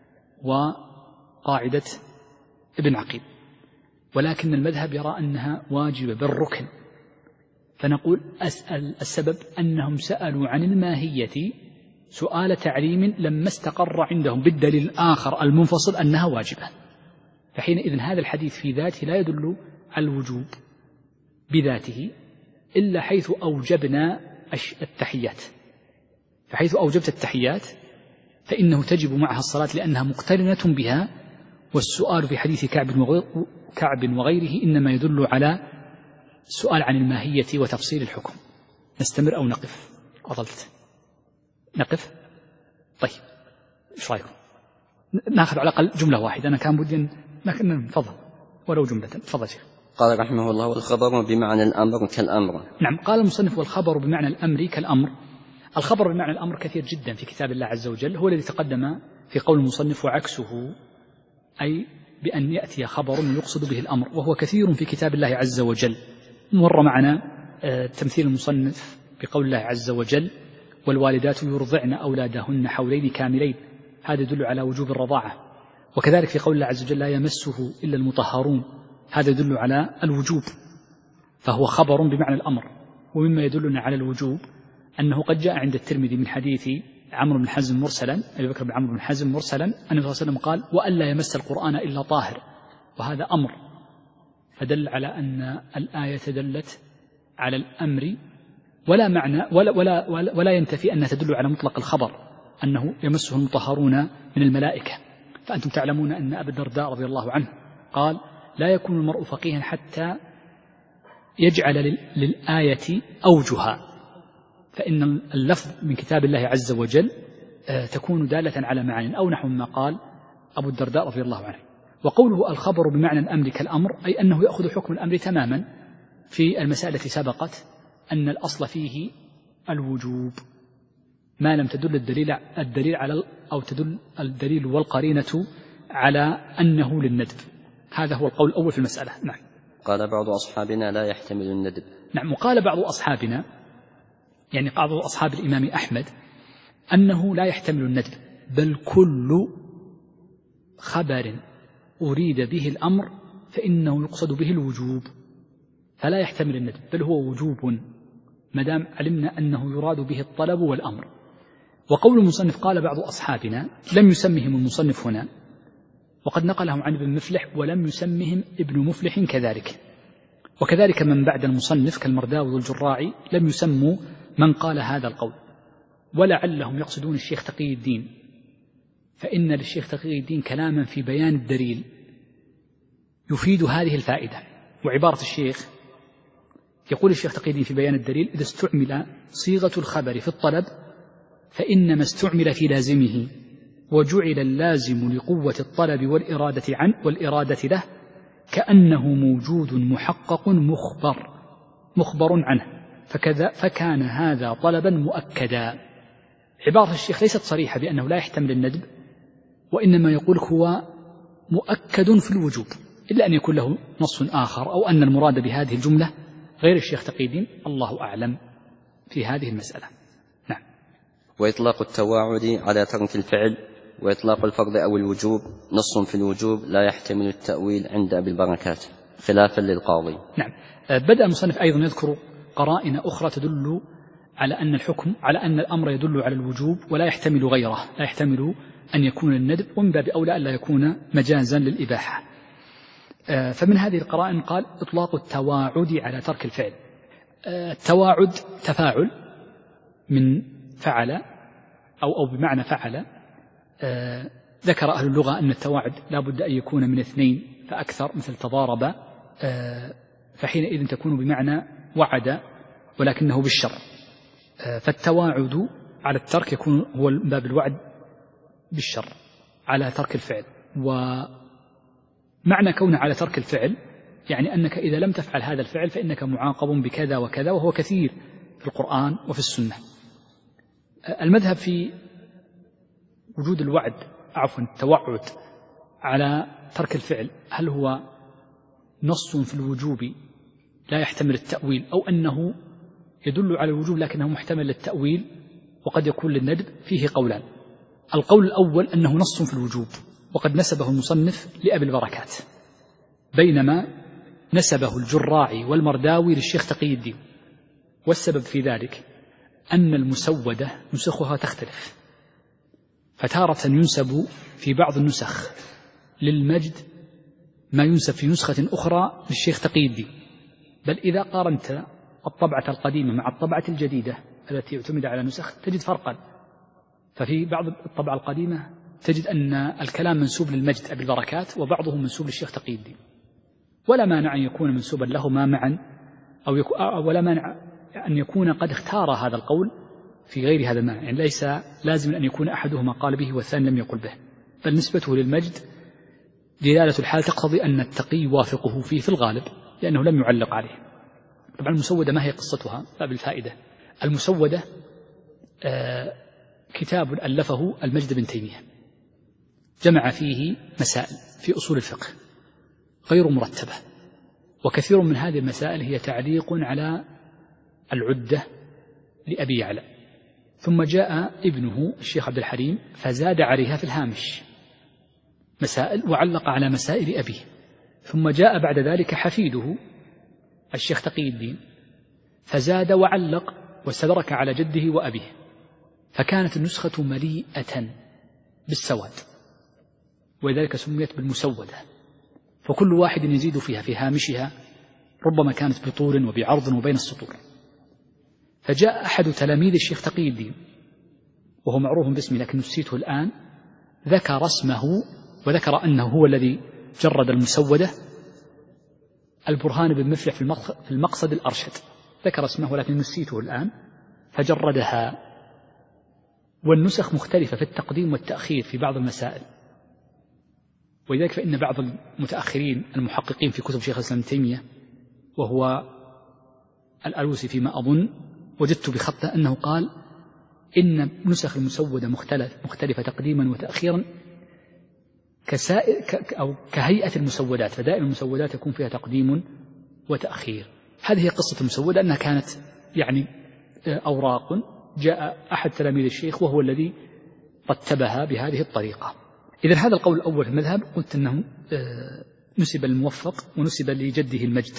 وقاعدة ابن عقيل، ولكن المذهب يرى أنها واجبة بالركن. فنقول أسأل السبب أنهم سألوا عن الماهية سؤال تعليم لما استقر عندهم بالدليل الآخر المنفصل أنها واجبة. فحينئذ هذا الحديث في ذاته لا يدل على الوجوب بذاته إلا حيث أوجبنا التحيات. فحيث أوجبت التحيات فإنه تجب معها الصلاة لأنها مقترنة بها، والسؤال في حديث كعب وغيره إنما يدل على السؤال عن الماهية وتفصيل الحكم. نستمر أو نقف؟ أضلت نقف؟ طيب إيش رأيكم؟ نأخذ على الأقل جملة واحدة. أنا كان بدي لكن تفضل ولو جملة. تفضل شيخ. قال رحمه الله: والخبر بمعنى الأمر كالأمر. نعم، قال المصنف: والخبر بمعنى الأمر كالأمر. الخبر بمعنى الأمر كثير جدا في كتاب الله عز وجل، هو الذي تقدم في قول المصنف: وعكسه، أي بأن يأتي خبر يقصد به الأمر، وهو كثير في كتاب الله عز وجل. مر معنا تمثيل المصنف بقول الله عز وجل: والوالدات يرضعن أولادهن حولين كاملين، هذا يدل على وجوب الرضاعة. وكذلك في قول الله عز وجل: لا يمسه إلا المطهرون، هذا يدل على الوجوب، فهو خبر بمعنى الأمر. ومما يدلنا على الوجوب أنه قد جاء عند الترمذي من حديث عمرو بن حزم مرسلا، أبي بكر بن عمرو بن حزم مرسلا، أن النبي صلى الله عليه وسلم قال: وألا يمس القرآن إلا طاهر، وهذا أمر، فدل على أن الآية دلت على الأمر، ولا معنى ولا, ولا, ولا, ولا ينتفي أنها تدل على مطلق الخبر أنه يمسه المطهرون من الملائكة. فأنتم تعلمون أن أبا الدرداء رضي الله عنه قال: لا يكون المرء فقيها حتى يجعل للآية أوجها، فإن اللفظ من كتاب الله عز وجل تكون دالة على معاني، أو نحو ما قال أبو الدرداء رضي الله عنه. وقوله الخبر بمعنى الأمر كالأمر، أي أنه يأخذ حكم الأمر تماما في المسألة التي سبقت أن الأصل فيه الوجوب ما لم تدل الدليل, الدليل على أو تدل الدليل والقرينة على أنه للندب. هذا هو القول الأول في المسألة. نعم. قال بعض أصحابنا: لا يحتمل الندب. نعم. وقال بعض أصحابنا، يعني بعض أصحاب الإمام أحمد، أنه لا يحتمل الندب، بل كل خبر أريد به الأمر فإنه يقصد به الوجوب، فلا يحتمل الندب، بل هو وجوب مدام علمنا أنه يراد به الطلب والأمر. وقول المصنف: قال بعض أصحابنا، لم يسمهم المصنف هنا، وقد نقلهم عن ابن مفلح ولم يسمهم ابن مفلح كذلك، وكذلك من بعد المصنف كالمرداوي والجراعي لم يسموا من قال هذا القول، ولعلهم يقصدون الشيخ تقي الدين فإن للشيخ تقي الدين كلاما في بيان الدليل يفيد هذه الفائدة. وعبارة الشيخ يقول الشيخ تقي الدين في بيان الدليل: إذا استعمل صيغة الخبر في الطلب فإنما استعمل في لازمه، وجعل اللازم لقوة الطلب والإرادة عنه والإرادة له كأنه موجود محقق مخبر مخبر عنه، فكذا فكان هذا طلبا مؤكدا. عبارة الشيخ ليست صريحة بأنه لا يحتمل الندب، وإنما يقول هو مؤكد في الوجوب، إلا أن يكون له نص آخر أو أن المراد بهذه الجملة غير الشيخ تقي الدين، الله أعلم في هذه المسألة. نعم. وإطلاق التواعد على ترك الفعل وإطلاق الفرض أو الوجوب نص في الوجوب لا يحتمل التأويل عند أبي البركات خلافا للقاضي. نعم. بدأ المصنف أيضا يذكر قرائن أخرى تدل على أن الحكم على أن الأمر يدل على الوجوب ولا يحتمل غيره، لا يحتمل أن يكون الندب، ومن باب أولى أن لا يكون مجازا للإباحة. فمن هذه القرائن قال إطلاق التواعد على ترك الفعل. التواعد تفاعل من فعل أو أو بمعنى فعل. ذكر أهل اللغة أن التواعد لا بد أن يكون من اثنين فأكثر، مثل تضارب، فحينئذ تكون بمعنى وعد ولكنه بالشر. فالتواعد على الترك يكون هو باب الوعد بالشر على ترك الفعل. ومعنى كونه على ترك الفعل يعني أنك إذا لم تفعل هذا الفعل فإنك معاقب بكذا وكذا، وهو كثير في القرآن وفي السنة. المذهب في وجود الوعد عفوا التوعد على ترك الفعل هل هو نص في الوجوب لا يحتمل التأويل، أو أنه يدل على الوجوب لكنه محتمل للتأويل وقد يكون للندب؟ فيه قولان. القول الأول أنه نص في الوجوب، وقد نسبه المصنف لأبي البركات، بينما نسبه الجراعي والمرداوي للشيخ تقي الدين. والسبب في ذلك أن المسودة نسخها تختلف، فتارة ينسب في بعض النسخ للمجد ما ينسب في نسخة أخرى للشيخ تقي الدين. بل إذا قارنت الطبعة القديمة مع الطبعة الجديدة التي اعتمد على نسخ تجد فرقا. ففي بعض الطبعة القديمة تجد أن الكلام منسوب للمجد أبي البركات وبعضه منسوب للشيخ تقي الدين، ولا مانع أن يكون منسوبا لهما معا، أو يكو ولا مانع أن يكون قد اختار هذا القول في غير هذا المعنى، يعني ليس لازم أن يكون أحدهما قال به والثاني لم يقل به، بل نسبته للمجد دلالة الحال تقتضي أن التقي يوافقه فيه في الغالب لأنه لم يعلق عليه. طبعا المسودة ما هي قصتها؟ باب الفائدة. المسودة آه كتاب ألفه المجد بن تيمية، جمع فيه مسائل في أصول الفقه غير مرتبة، وكثير من هذه المسائل هي تعليق على العدة لأبي يعلى، ثم جاء ابنه الشيخ عبد الحليم فزاد عليها في الهامش مسائل وعلق على مسائل أبيه، ثم جاء بعد ذلك حفيده الشيخ تقي الدين فزاد وعلق واستدرك على جده وأبيه، فكانت النسخة مليئة بالسواد، ولذلك سميت بالمسودة. فكل واحد يزيد فيها في هامشها، ربما كانت بطول وبعرض وبين السطور. فجاء أحد تلاميذ الشيخ تقي الدين وهو معروف باسمه لكن نسيته الآن، ذكر اسمه وذكر أنه هو الذي جرد المسودة، البرهان بن مفلح في المقصد الأرشد، ذكر اسمه لكن نسيته الآن، فجردها. والنسخ مختلفة في التقديم والتأخير في بعض المسائل، ولذلك فإن بعض المتأخرين المحققين في كتب شيخ الإسلام ابن تيمية وهو الألوسي فيما أظن، وجدت بخطه أنه قال إن نسخ المسودة مختلف مختلفة تقديما وتأخيرا كسائر أو كهيئة المسودات، فدائما المسودات يكون فيها تقديم وتأخير. هذه قصة المسودة، أنها كانت يعني أوراق جاء أحد تلاميذ الشيخ وهو الذي رتبها بهذه الطريقة. إذن هذا القول الأول في المذهب قلت أنه نسب الموفق ونسب لجده المجد.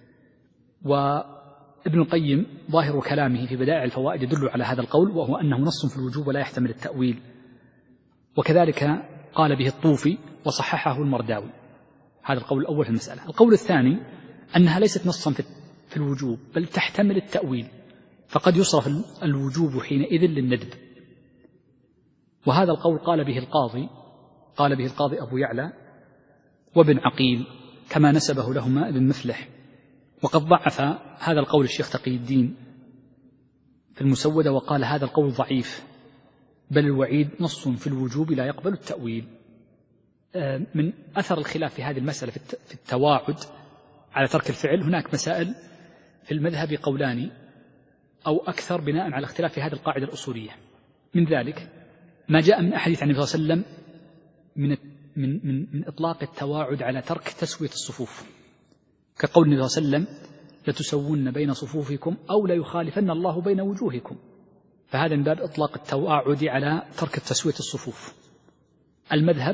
وابن القيم ظاهر كلامه في بدائع الفوائد يدل على هذا القول، وهو أنه نص في الوجوب ولا يحتمل التأويل، وكذلك قال به الطوفي وصححه المرداوي. هذا القول الأول في المسألة. القول الثاني أنها ليست نصا في الوجوب بل تحتمل التأويل، فقد يصرف الوجوب حينئذ للندب، وهذا القول قال به القاضي قال به القاضي أبو يعلى وابن عقيل كما نسبه لهما ابن مفلح. وقد ضعف هذا القول الشيخ تقي الدين في المسودة وقال هذا القول ضعيف، بل الوعيد نص في الوجوب لا يقبل التأويل. من أثر الخلاف في هذه المسألة في التواعد على ترك الفعل، هناك مسائل في المذهب قولان أو أكثر بناء على اختلاف في هذه القاعدة الأصولية. من ذلك ما جاء من أحاديث عن النبي صلى الله عليه وسلم من من من, من إطلاق التواعد على ترك تسوية الصفوف، كقول النبي صلى الله عليه وسلم لتسوون بين صفوفكم أو لا يخالفن الله بين وجوهكم، فهذا من باب إطلاق التواعد على ترك تسوية الصفوف. المذهب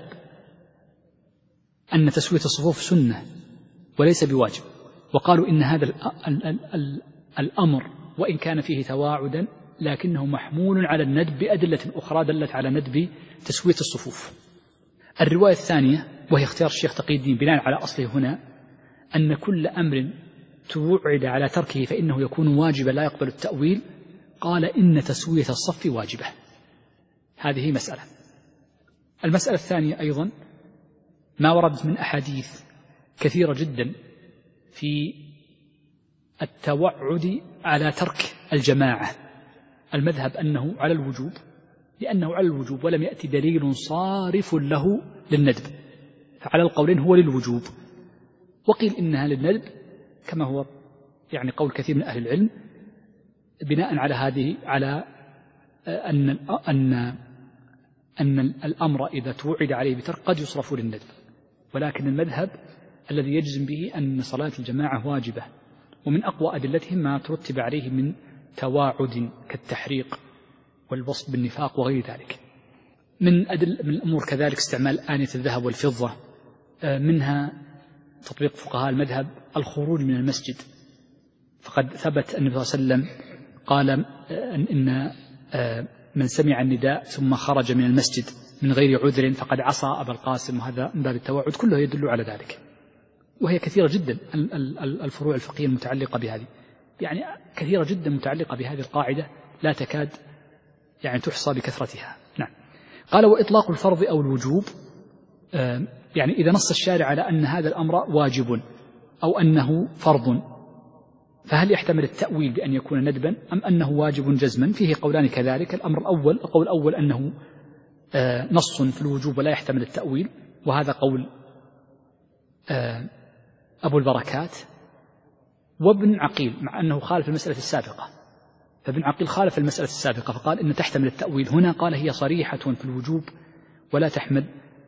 أن تسوية الصفوف سنة وليس بواجب، وقالوا إن هذا الأمر وإن كان فيه تواعدا لكنه محمول على الندب بأدلة أخرى دلت على ندب تسوية الصفوف. الرواية الثانية وهي اختيار الشيخ تقي الدين بناء على أصله هنا أن كل أمر توعد على تركه فإنه يكون واجبا لا يقبل التأويل، قال إن تسوية الصف واجبة. هذه مسألة. المسألة الثانية أيضا ما وردت من أحاديث كثيرة جدا في التوعد على ترك الجماعة. المذهب أنه على الوجوب لأنه على الوجوب ولم يأتي دليل صارف له للندب، فعلى القولين هو للوجوب، وقيل إنها للندب كما هو يعني قول كثير من أهل العلم بناء على هذه على أن أن أن الأمر إذا توعد عليه بترك قد يصرف للندب، ولكن المذهب الذي يجزم به أن صلاة الجماعة واجبة، ومن أقوى أدلتهم ما ترتب عليه من تواعد كالتحريق والوصف بالنفاق وغير ذلك. من أدل من الأمور كذلك استعمال آنية الذهب والفضة، منها تطبيق فقهاء المذهب الخروج من المسجد، فقد ثبت أن النبي صلى الله عليه وسلم قال إن من سمع النداء ثم خرج من المسجد من غير عذر فقد عصى أبا القاسم، وهذا من باب التواعد كله يدل على ذلك. وهي كثيرة جدا الفروع الفقهية المتعلقة بهذه، يعني كثيرة جدا متعلقة بهذه القاعدة لا تكاد يعني تحصى بكثرتها. نعم. قال وإطلاق الفرض أو الوجوب، يعني إذا نص الشارع على أن هذا الأمر واجب أو أنه فرض فهل يحتمل التأويل بأن يكون ندبا أم أنه واجب جزما؟ فيه قولان كذلك. الأمر الأول القول الأول أنه نص في الوجوب ولا يحتمل التأويل، وهذا قول أبو البركات وابن عقيل، مع أنه خالف المسألة السابقة، فابن عقيل خالف المسألة السابقة فقال إن تحتمل التأويل. هنا قال هي صريحة في الوجوب ولا تحمل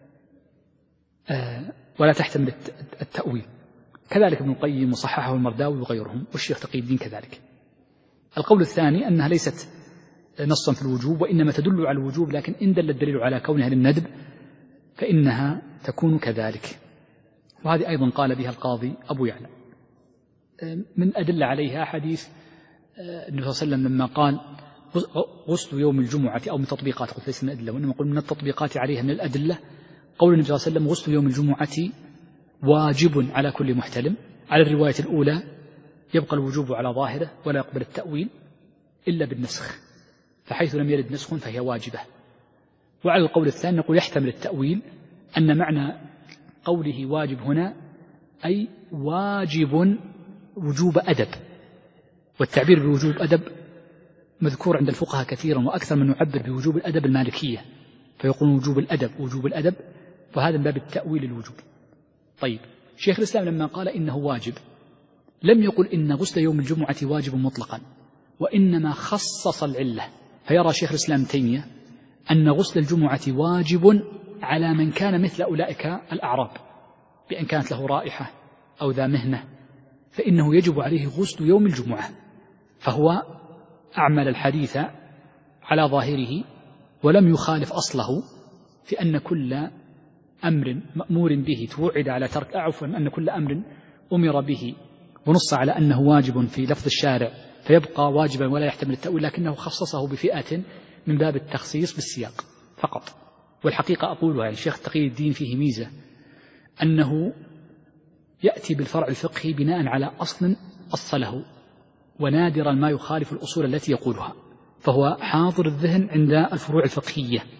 ولا تحتمل التأويل. كذلك ابن القيم وصححه المرداوي وغيرهم والشيخ تقي الدين كذلك. القول الثاني أنها ليست نصا في الوجوب وإنما تدل على الوجوب، لكن إن دل الدليل على كونها للندب فإنها تكون كذلك، وهذه أيضا قال بها القاضي أبو يعلى. من أدل عليها حديث النبي صلى الله عليه وسلم لما قال غسل يوم الجمعة، أو من تطبيقات، قلت ليس من الأدلة وإنما قل من التطبيقات عليها من الأدلة، قول النبي صلى الله عليه وسلم غسل يوم الجمعة واجب على كل محتلم. على الرواية الأولى يبقى الوجوب على ظاهره ولا يقبل التأويل إلا بالنسخ، فحيث لم يرد نسخ فهي واجبة. وعلى القول الثاني نقول يحتمل التأويل أن معنى قوله واجب هنا أي واجب وجوب أدب، والتعبير بوجوب أدب مذكور عند الفقهاء كثيرا، وأكثر من يعبر بوجوب الأدب المالكية، فيقول وجوب الأدب وجوب الأدب، فهذا من باب التأويل الوجوب. طيب شيخ الإسلام لما قال إنه واجب لم يقل إن غسل يوم الجمعة واجب مطلقا، وإنما خصص العلة، فيرى شيخ الإسلام تيمية أن غسل الجمعة واجب على من كان مثل أولئك الأعراب، بأن كانت له رائحة أو ذا مهنة فإنه يجب عليه غسل يوم الجمعة، فهو أعمل الحديث على ظاهره ولم يخالف أصله في أن كل أمر مأمور به توعد على ترك، عفوا أن كل أمر أمر به ونص على أنه واجب في لفظ الشارع فيبقى واجبا ولا يحتمل التأويل، لكنه خصصه بفئة من باب التخصيص بالسياق فقط. والحقيقة أقولها يعني الشيخ تقي الدين فيه ميزة أنه يأتي بالفرع الفقهي بناء على أصل أصله، ونادرا ما يخالف الأصول التي يقولها، فهو حاضر الذهن عند الفروع الفقهية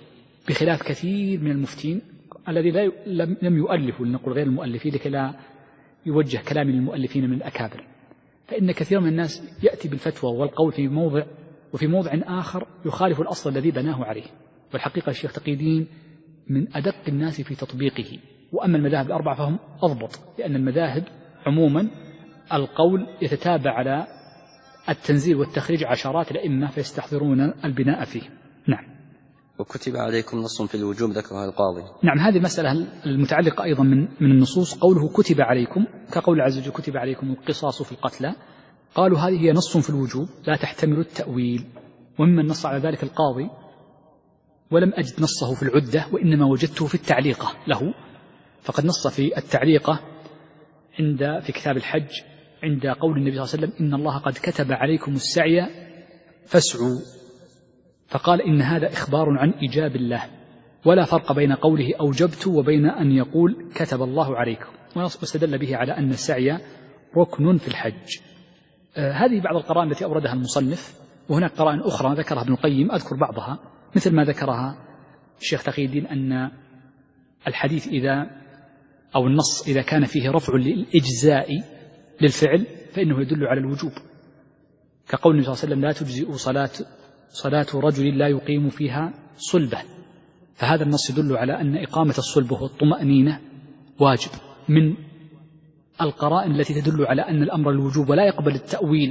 بخلاف كثير من المفتين الذي لا لم يؤلفوا، لنقول غير المؤلفين لكي لا يوجه كلام للمؤلفين من الأكابر، فإن كثير من الناس يأتي بالفتوى والقول في موضع وفي موضع آخر يخالف الأصل الذي بناه عليه. والحقيقة الشيخ تقي الدين من أدق الناس في تطبيقه. وأما المذاهب الأربعة فهم أضبط، لأن المذاهب عموما القول يتتابع على التنزيل والتخريج عشرات الأئمة فيستحضرون البناء فيه. نعم. وكتب عليكم نص في الوجوب ذكرها القاضي. نعم، هذه المسألة المتعلقة أيضا من من النصوص، قوله كتب عليكم كقول عز وجل كتب عليكم القصاص في القتلى، قالوا هذه هي نص في الوجوب لا تحتمل التأويل. وممن نص على ذلك القاضي، ولم أجد نصه في العدة وإنما وجدته في التعليقة له، فقد نص في التعليقة عند في كتاب الحج عند قول النبي صلى الله عليه وسلم إن الله قد كتب عليكم السعي فاسعوا، فقال إن هذا إخبار عن إيجاب الله، ولا فرق بين قوله أوجبت وبين أن يقول كتب الله عليكم، واستدل به على أن السعي ركن في الحج. آه هذه بعض القرائن التي أوردها المصنف، وهناك قرائن أخرى ذكرها ابن القيم أذكر بعضها، مثل ما ذكرها الشيخ تقي الدين أن الحديث إذا أو النص إذا كان فيه رفع للإجزاء للفعل فإنه يدل على الوجوب، كقول النبي صلى الله عليه وسلم لا تجزئ صلاة صلاة رجل لا يقيم فيها صلبة، فهذا النص يدل على أن إقامة الصلبة والطمأنينة واجب. من القرائن التي تدل على أن الأمر الوجوب ولا يقبل التأويل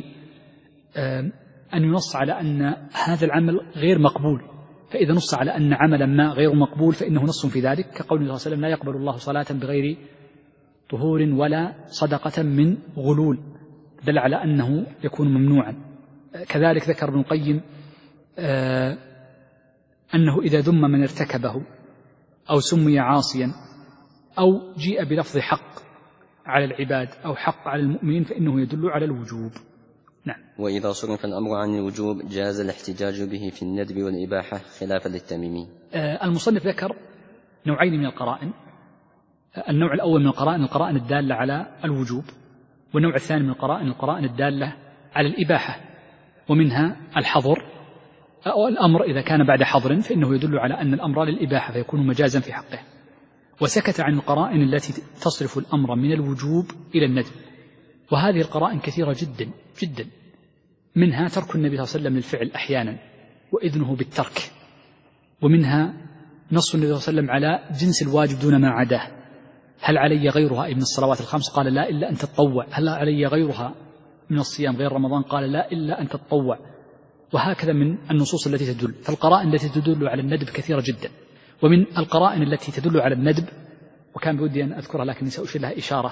أن ينص على أن هذا العمل غير مقبول، فإذا نص على أن عملا ما غير مقبول فإنه نص في ذلك، كقول النبي صلى الله عليه وسلم لا يقبل الله صلاة بغير طهور ولا صدقة من غلول، دل على أنه يكون ممنوعا. كذلك ذكر ابن القيم آه أنه إذا ذم من ارتكبه أو سمي عاصيا أو جيء بلفظ حق على العباد أو حق على المؤمنين فإنه يدل على الوجوب. نعم. وإذا صرف الأمر عن الوجوب جاز الاحتجاج به في الندب والإباحة خلافا للتميمي. آه المصنف ذكر نوعين من القرائن، النوع الأول من القرائن القرائن الدالة على الوجوب، والنوع الثاني من القرائن القرائن الدالة على الإباحة، ومنها الحظر أو الأمر إذا كان بعد حظر فإنه يدل على أن الأمر للإباحة فيكون مجازا في حقه. وسكت عن القرائن التي تصرف الأمر من الوجوب إلى الندب، وهذه القرائن كثيرة جدا جدا، منها ترك النبي صلى الله عليه وسلم للفعل أحيانا وإذنه بالترك، ومنها نص النبي صلى الله عليه وسلم على جنس الواجب دون ما عداه، هل علي غيرها أي من الصلوات الخمس؟ قال لا إلا أن تتطوع. هل علي غيرها من الصيام غير رمضان؟ قال لا إلا أن تتطوع. وهكذا من النصوص التي تدل، فالقرائن التي تدل على الندب كثيرة جدا. ومن القرائن التي تدل على الندب وكان بودي أن أذكرها لكن سأشير لها إشارة،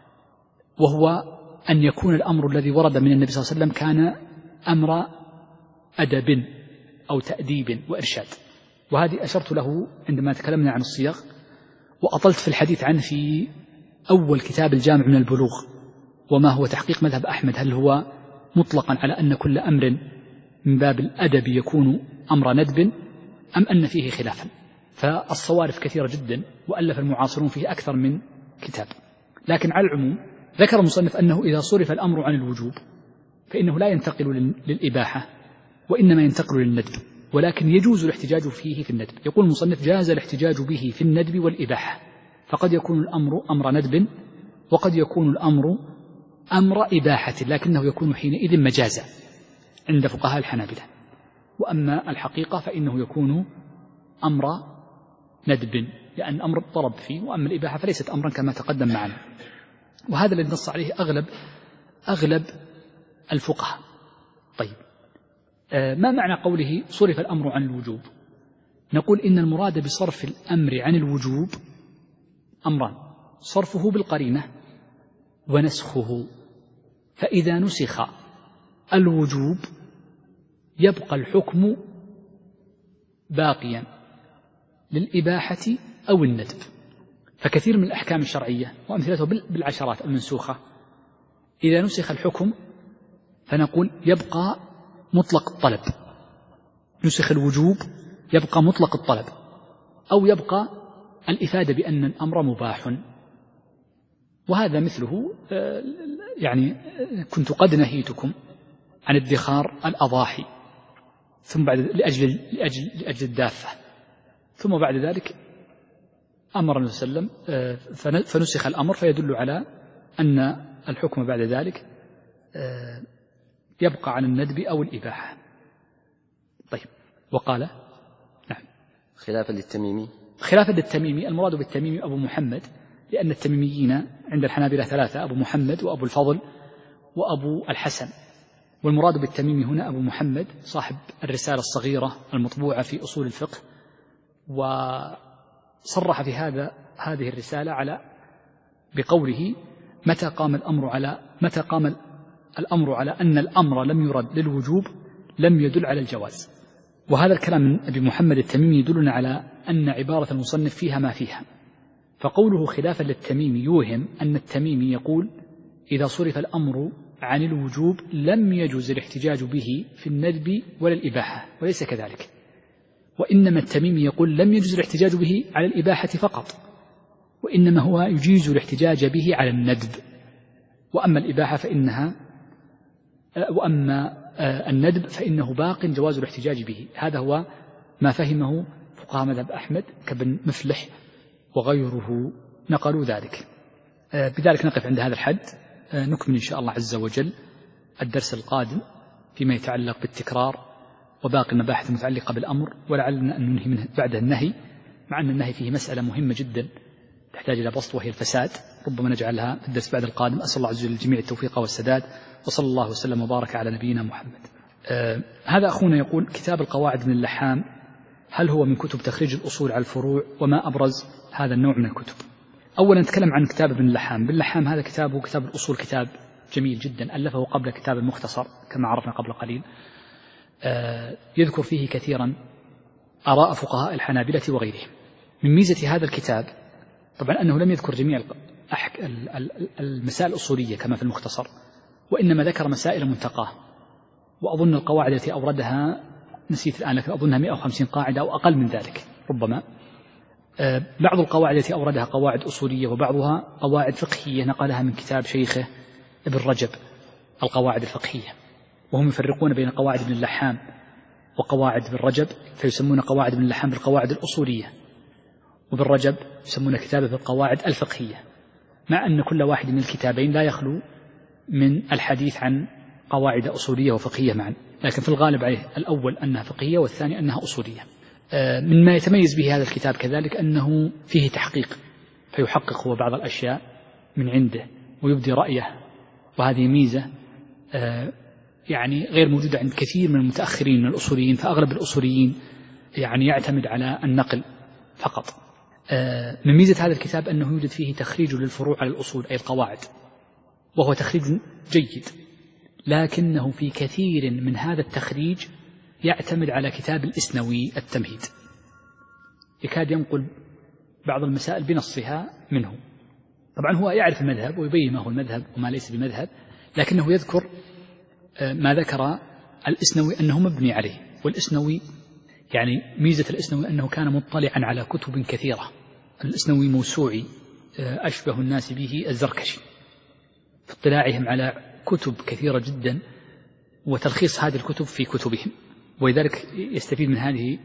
وهو أن يكون الأمر الذي ورد من النبي صلى الله عليه وسلم كان أمر أدب أو تأديب وإرشاد، وهذه أشرت له عندما تكلمنا عن الصيغ، وأطلت في الحديث عنه في أول كتاب الجامع من البلوغ، وما هو تحقيق مذهب أحمد، هل هو مطلقا على أن كل أمر من باب الأدب يكون أمر ندب أم أن فيه خلافا؟ فالصوارف كثيرة جدا، وألف المعاصرون فيه أكثر من كتاب. لكن على العموم ذكر المصنف أنه إذا صرف الأمر عن الوجوب فإنه لا ينتقل للإباحة وإنما ينتقل للندب، ولكن يجوز الاحتجاج فيه في الندب. يقول المصنف جاز الاحتجاج به في الندب والإباحة، فقد يكون الأمر أمر ندب وقد يكون الأمر أمر إباحة، لكنه يكون حينئذ مجازا عند فقهاء الحنابلة. وأما الحقيقة فإنه يكون أمر ندب لأن أمر طلب فيه، وأما الإباحة فليست أمرا كما تقدم معنا. وهذا الذي نص عليه أغلب أغلب الفقهاء. طيب، ما معنى قوله صرف الأمر عن الوجوب؟ نقول إن المراد بصرف الأمر عن الوجوب أمران: صرفه بالقرينة ونسخه. فإذا نسخ الوجوب يبقى الحكم باقيا للإباحة أو الندب. فكثير من الأحكام الشرعية وأمثلته بالعشرات المنسوخة إذا نسخ الحكم فنقول يبقى مطلق الطلب، نسخ الوجوب يبقى مطلق الطلب، أو يبقى الإفادة بأن الأمر مباح. وهذا مثله يعني كنت قد نهيتكم عن ادخار الأضاحي ثم بعد لأجل, لأجل, لأجل الدافة، ثم بعد ذلك أمر النبي صلى الله عليه وسلم فنسخ الأمر، فيدل على أن الحكم بعد ذلك يبقى على الندب أو الإباحة. طيب، وقال نعم خلافا للتميمي. خلافا للتميمي، المراد بالتميمي أبو محمد، لأن التميميين عند الحنابلة ثلاثة: أبو محمد وأبو الفضل وأبو الحسن. والمراد بالتميمي هنا أبو محمد صاحب الرسالة الصغيرة المطبوعة في أصول الفقه، وصرح في هذا هذه الرسالة على بقوله: متى قام الأمر على متى قام الأمر على أن الأمر لم يرد للوجوب لم يدل على الجواز. وهذا الكلام من أبي محمد التميمي يدلنا على أن عبارة المصنف فيها ما فيها. فقوله خلافا للتميمي يوهم أن التميمي يقول: إذا صرف الأمر عن الوجوب لم يجوز الاحتجاج به في الندب ولا الإباحة، وليس كذلك، وإنما التميمي يقول لم يجوز الاحتجاج به على الإباحة فقط، وإنما هو يجيز الاحتجاج به على الندب، وأما الإباحة فإنها وأما الندب فإنه باق جواز الاحتجاج به. هذا هو ما فهمه فقهاء مذهب أحمد كابن مفلح وغيره نقلوا ذلك. بذلك نقف عند هذا الحد، نكمل إن شاء الله عز وجل الدرس القادم فيما يتعلق بالتكرار وباقي المباحث المتعلقة بالأمر، ولعلنا أن ننهي منه بعد النهي، مع أن النهي فيه مسألة مهمة جدا تحتاج إلى بسط وهي الفساد، ربما نجعلها في الدرس بعد القادم. أسأل الله عز وجل للجميع التوفيق والسداد، وصلى الله وسلم وبارك على نبينا محمد. آه هذا أخونا يقول: كتاب القواعد من اللحام هل هو من كتب تخريج الأصول على الفروع؟ وما أبرز هذا النوع من الكتب؟ أولا نتكلم عن كتاب ابن اللحام. ابن اللحام هذا كتابه كتاب الأصول، كتاب جميل جدا، ألفه قبل كتاب المختصر كما عرفنا قبل قليل. آه يذكر فيه كثيرا آراء فقهاء الحنابلة وغيرهم. من ميزة هذا الكتاب طبعا أنه لم يذكر جميع المسائل الأصولية كما في المختصر، وإنما ذكر مسائل منتقاه، وأظن القواعد التي أوردها نسيت الآن، لكن أظنها مئة وخمسين قاعدة أو أقل من ذلك ربما. بعض القواعد التي أوردها قواعد أصولية، وبعضها قواعد فقهية نقلها من كتاب شيخه ابن رجب القواعد الفقهية، وهم يفرقون بين قواعد ابن اللحام وقواعد ابن رجب، فيسمون قواعد ابن اللحام بالقواعد الأصولية، وابن رجب يسمون كتابه بالقواعد الفقهية، مع أن كل واحد من الكتابين لا يخلو من الحديث عن قواعد أصولية وفقهية معا، لكن في الغالب عليه الأول أنها فقهية والثاني أنها أصولية. من ما يتميز به هذا الكتاب كذلك أنه فيه تحقيق، فيحقق هو بعض الأشياء من عنده ويبدي رأيه، وهذه ميزة يعني غير موجودة عند كثير من المتأخرين من الأصوليين، فأغلب الأصوليين يعني يعتمد على النقل فقط. من ميزة هذا الكتاب أنه يوجد فيه تخريج للفروع على الأصول أي القواعد، وهو تخريج جيد، لكنه في كثير من هذا التخريج يعتمد على كتاب الإسنوي التمهيد، يكاد ينقل بعض المسائل بنصها منه. طبعا هو يعرف المذهب ويبين ما هو المذهب وما ليس بمذهب، لكنه يذكر ما ذكر الإسنوي أنه مبني عليه. والإسنوي يعني ميزة الإسنوي أنه كان مطلعا على كتب كثيرة، الإسنوي موسوعي أشبه الناس به الزركشي في اطلاعهم على كتب كثيرة جدا وتلخيص هذه الكتب في كتبهم، ولذلك يستفيد من هذه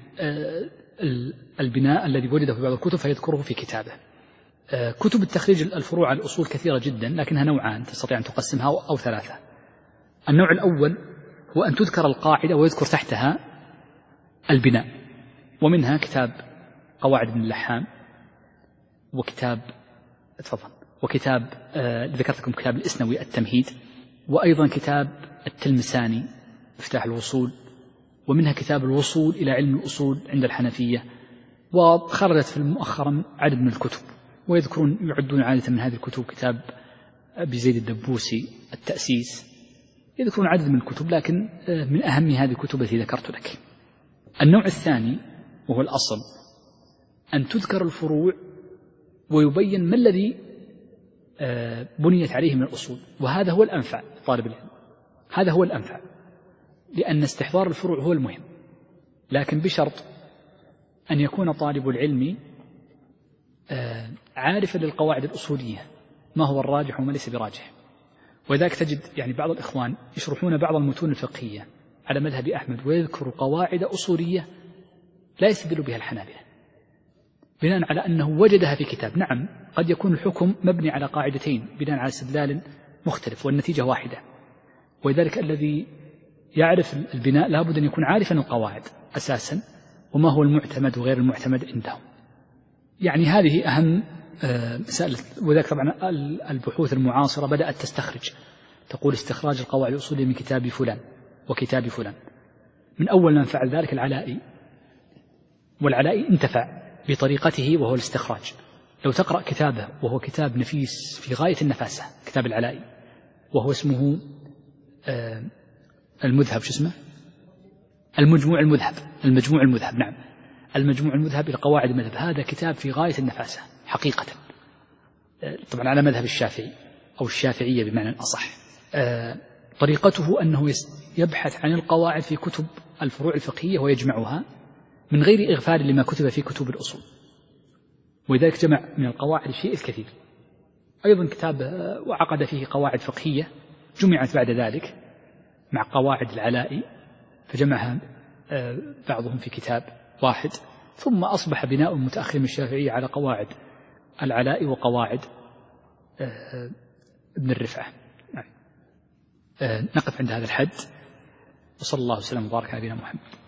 البناء الذي وجده في بعض الكتب فيذكره في كتابه. كتب التخريج الفروع على الأصول كثيرة جدا، لكنها نوعان تستطيع أن تقسمها أو ثلاثة. النوع الأول هو أن تذكر القاعدة ويذكر تحتها البناء، ومنها كتاب قواعد ابن اللحام، وكتاب تفضل وكتاب آه ذكرت لكم كتاب الإسنوي التمهيد، وأيضا كتاب التلمساني مفتاح الوصول، ومنها كتاب الوصول إلى علم الأصول عند الحنفية. وخرجت في مؤخرا عدد من الكتب، ويذكرون يعدون عادة من هذه الكتب كتاب أبي زيد الدبوسي التأسيس، يذكرون عدد من الكتب، لكن من أهم هذه الكتب التي ذكرت لك. النوع الثاني وهو الأصل أن تذكر الفروع ويبين ما الذي بنيت عليه من الأصول، وهذا هو الأنفع طالب العلم، هذا هو الأنفع، لأن استحضار الفروع هو المهم، لكن بشرط أن يكون طالب العلم عارفا للقواعد الأصولية ما هو الراجح وما ليس براجح. وذلك تجد يعني بعض الإخوان يشرحون بعض المتون الفقهية على مذهب أحمد ويذكر قواعد أصولية لا يستدل بها الحنابلة، بناء على أنه وجدها في كتاب. نعم قد يكون الحكم مبني على قاعدتين بناء على استدلال مختلف والنتيجة واحدة، ولذلك الذي يعرف البناء لابد أن يكون عارفا القواعد أساسا وما هو المعتمد وغير المعتمد عندهم. يعني هذه أهم مسألة. وذلك طبعا البحوث المعاصرة بدأت تستخرج، تقول استخراج القواعد الأصولية من كتاب فلان وكتاب فلان. من أول من فعل ذلك العلائي، والعلائي انتفع بطريقته وهو الاستخراج. لو تقرأ كتابه وهو كتاب نفيس في غاية النفاسة، كتاب العلائي، وهو اسمه المذهب، شو اسمه؟ المجموع المذهب. المجموع المذهب نعم، المجموع المذهب إلى قواعد المذهب. هذا كتاب في غاية النفاسة حقيقة، طبعا على مذهب الشافعي أو الشافعية بمعنى أصح. طريقته أنه يبحث عن القواعد في كتب الفروع الفقهية ويجمعها من غير إغفال لما كتب في كتب الأصول، ولذلك جمع من القواعد الشيء الكثير. أيضا كتاب وعقد فيه قواعد فقهية جمعت بعد ذلك مع قواعد العلائي، فجمعها بعضهم في كتاب واحد، ثم أصبح بناء المتأخر من الشافعية على قواعد العلائي وقواعد ابن الرفعة. نقف عند هذا الحد، وصلى الله وسلم وبارك على نبينا محمد.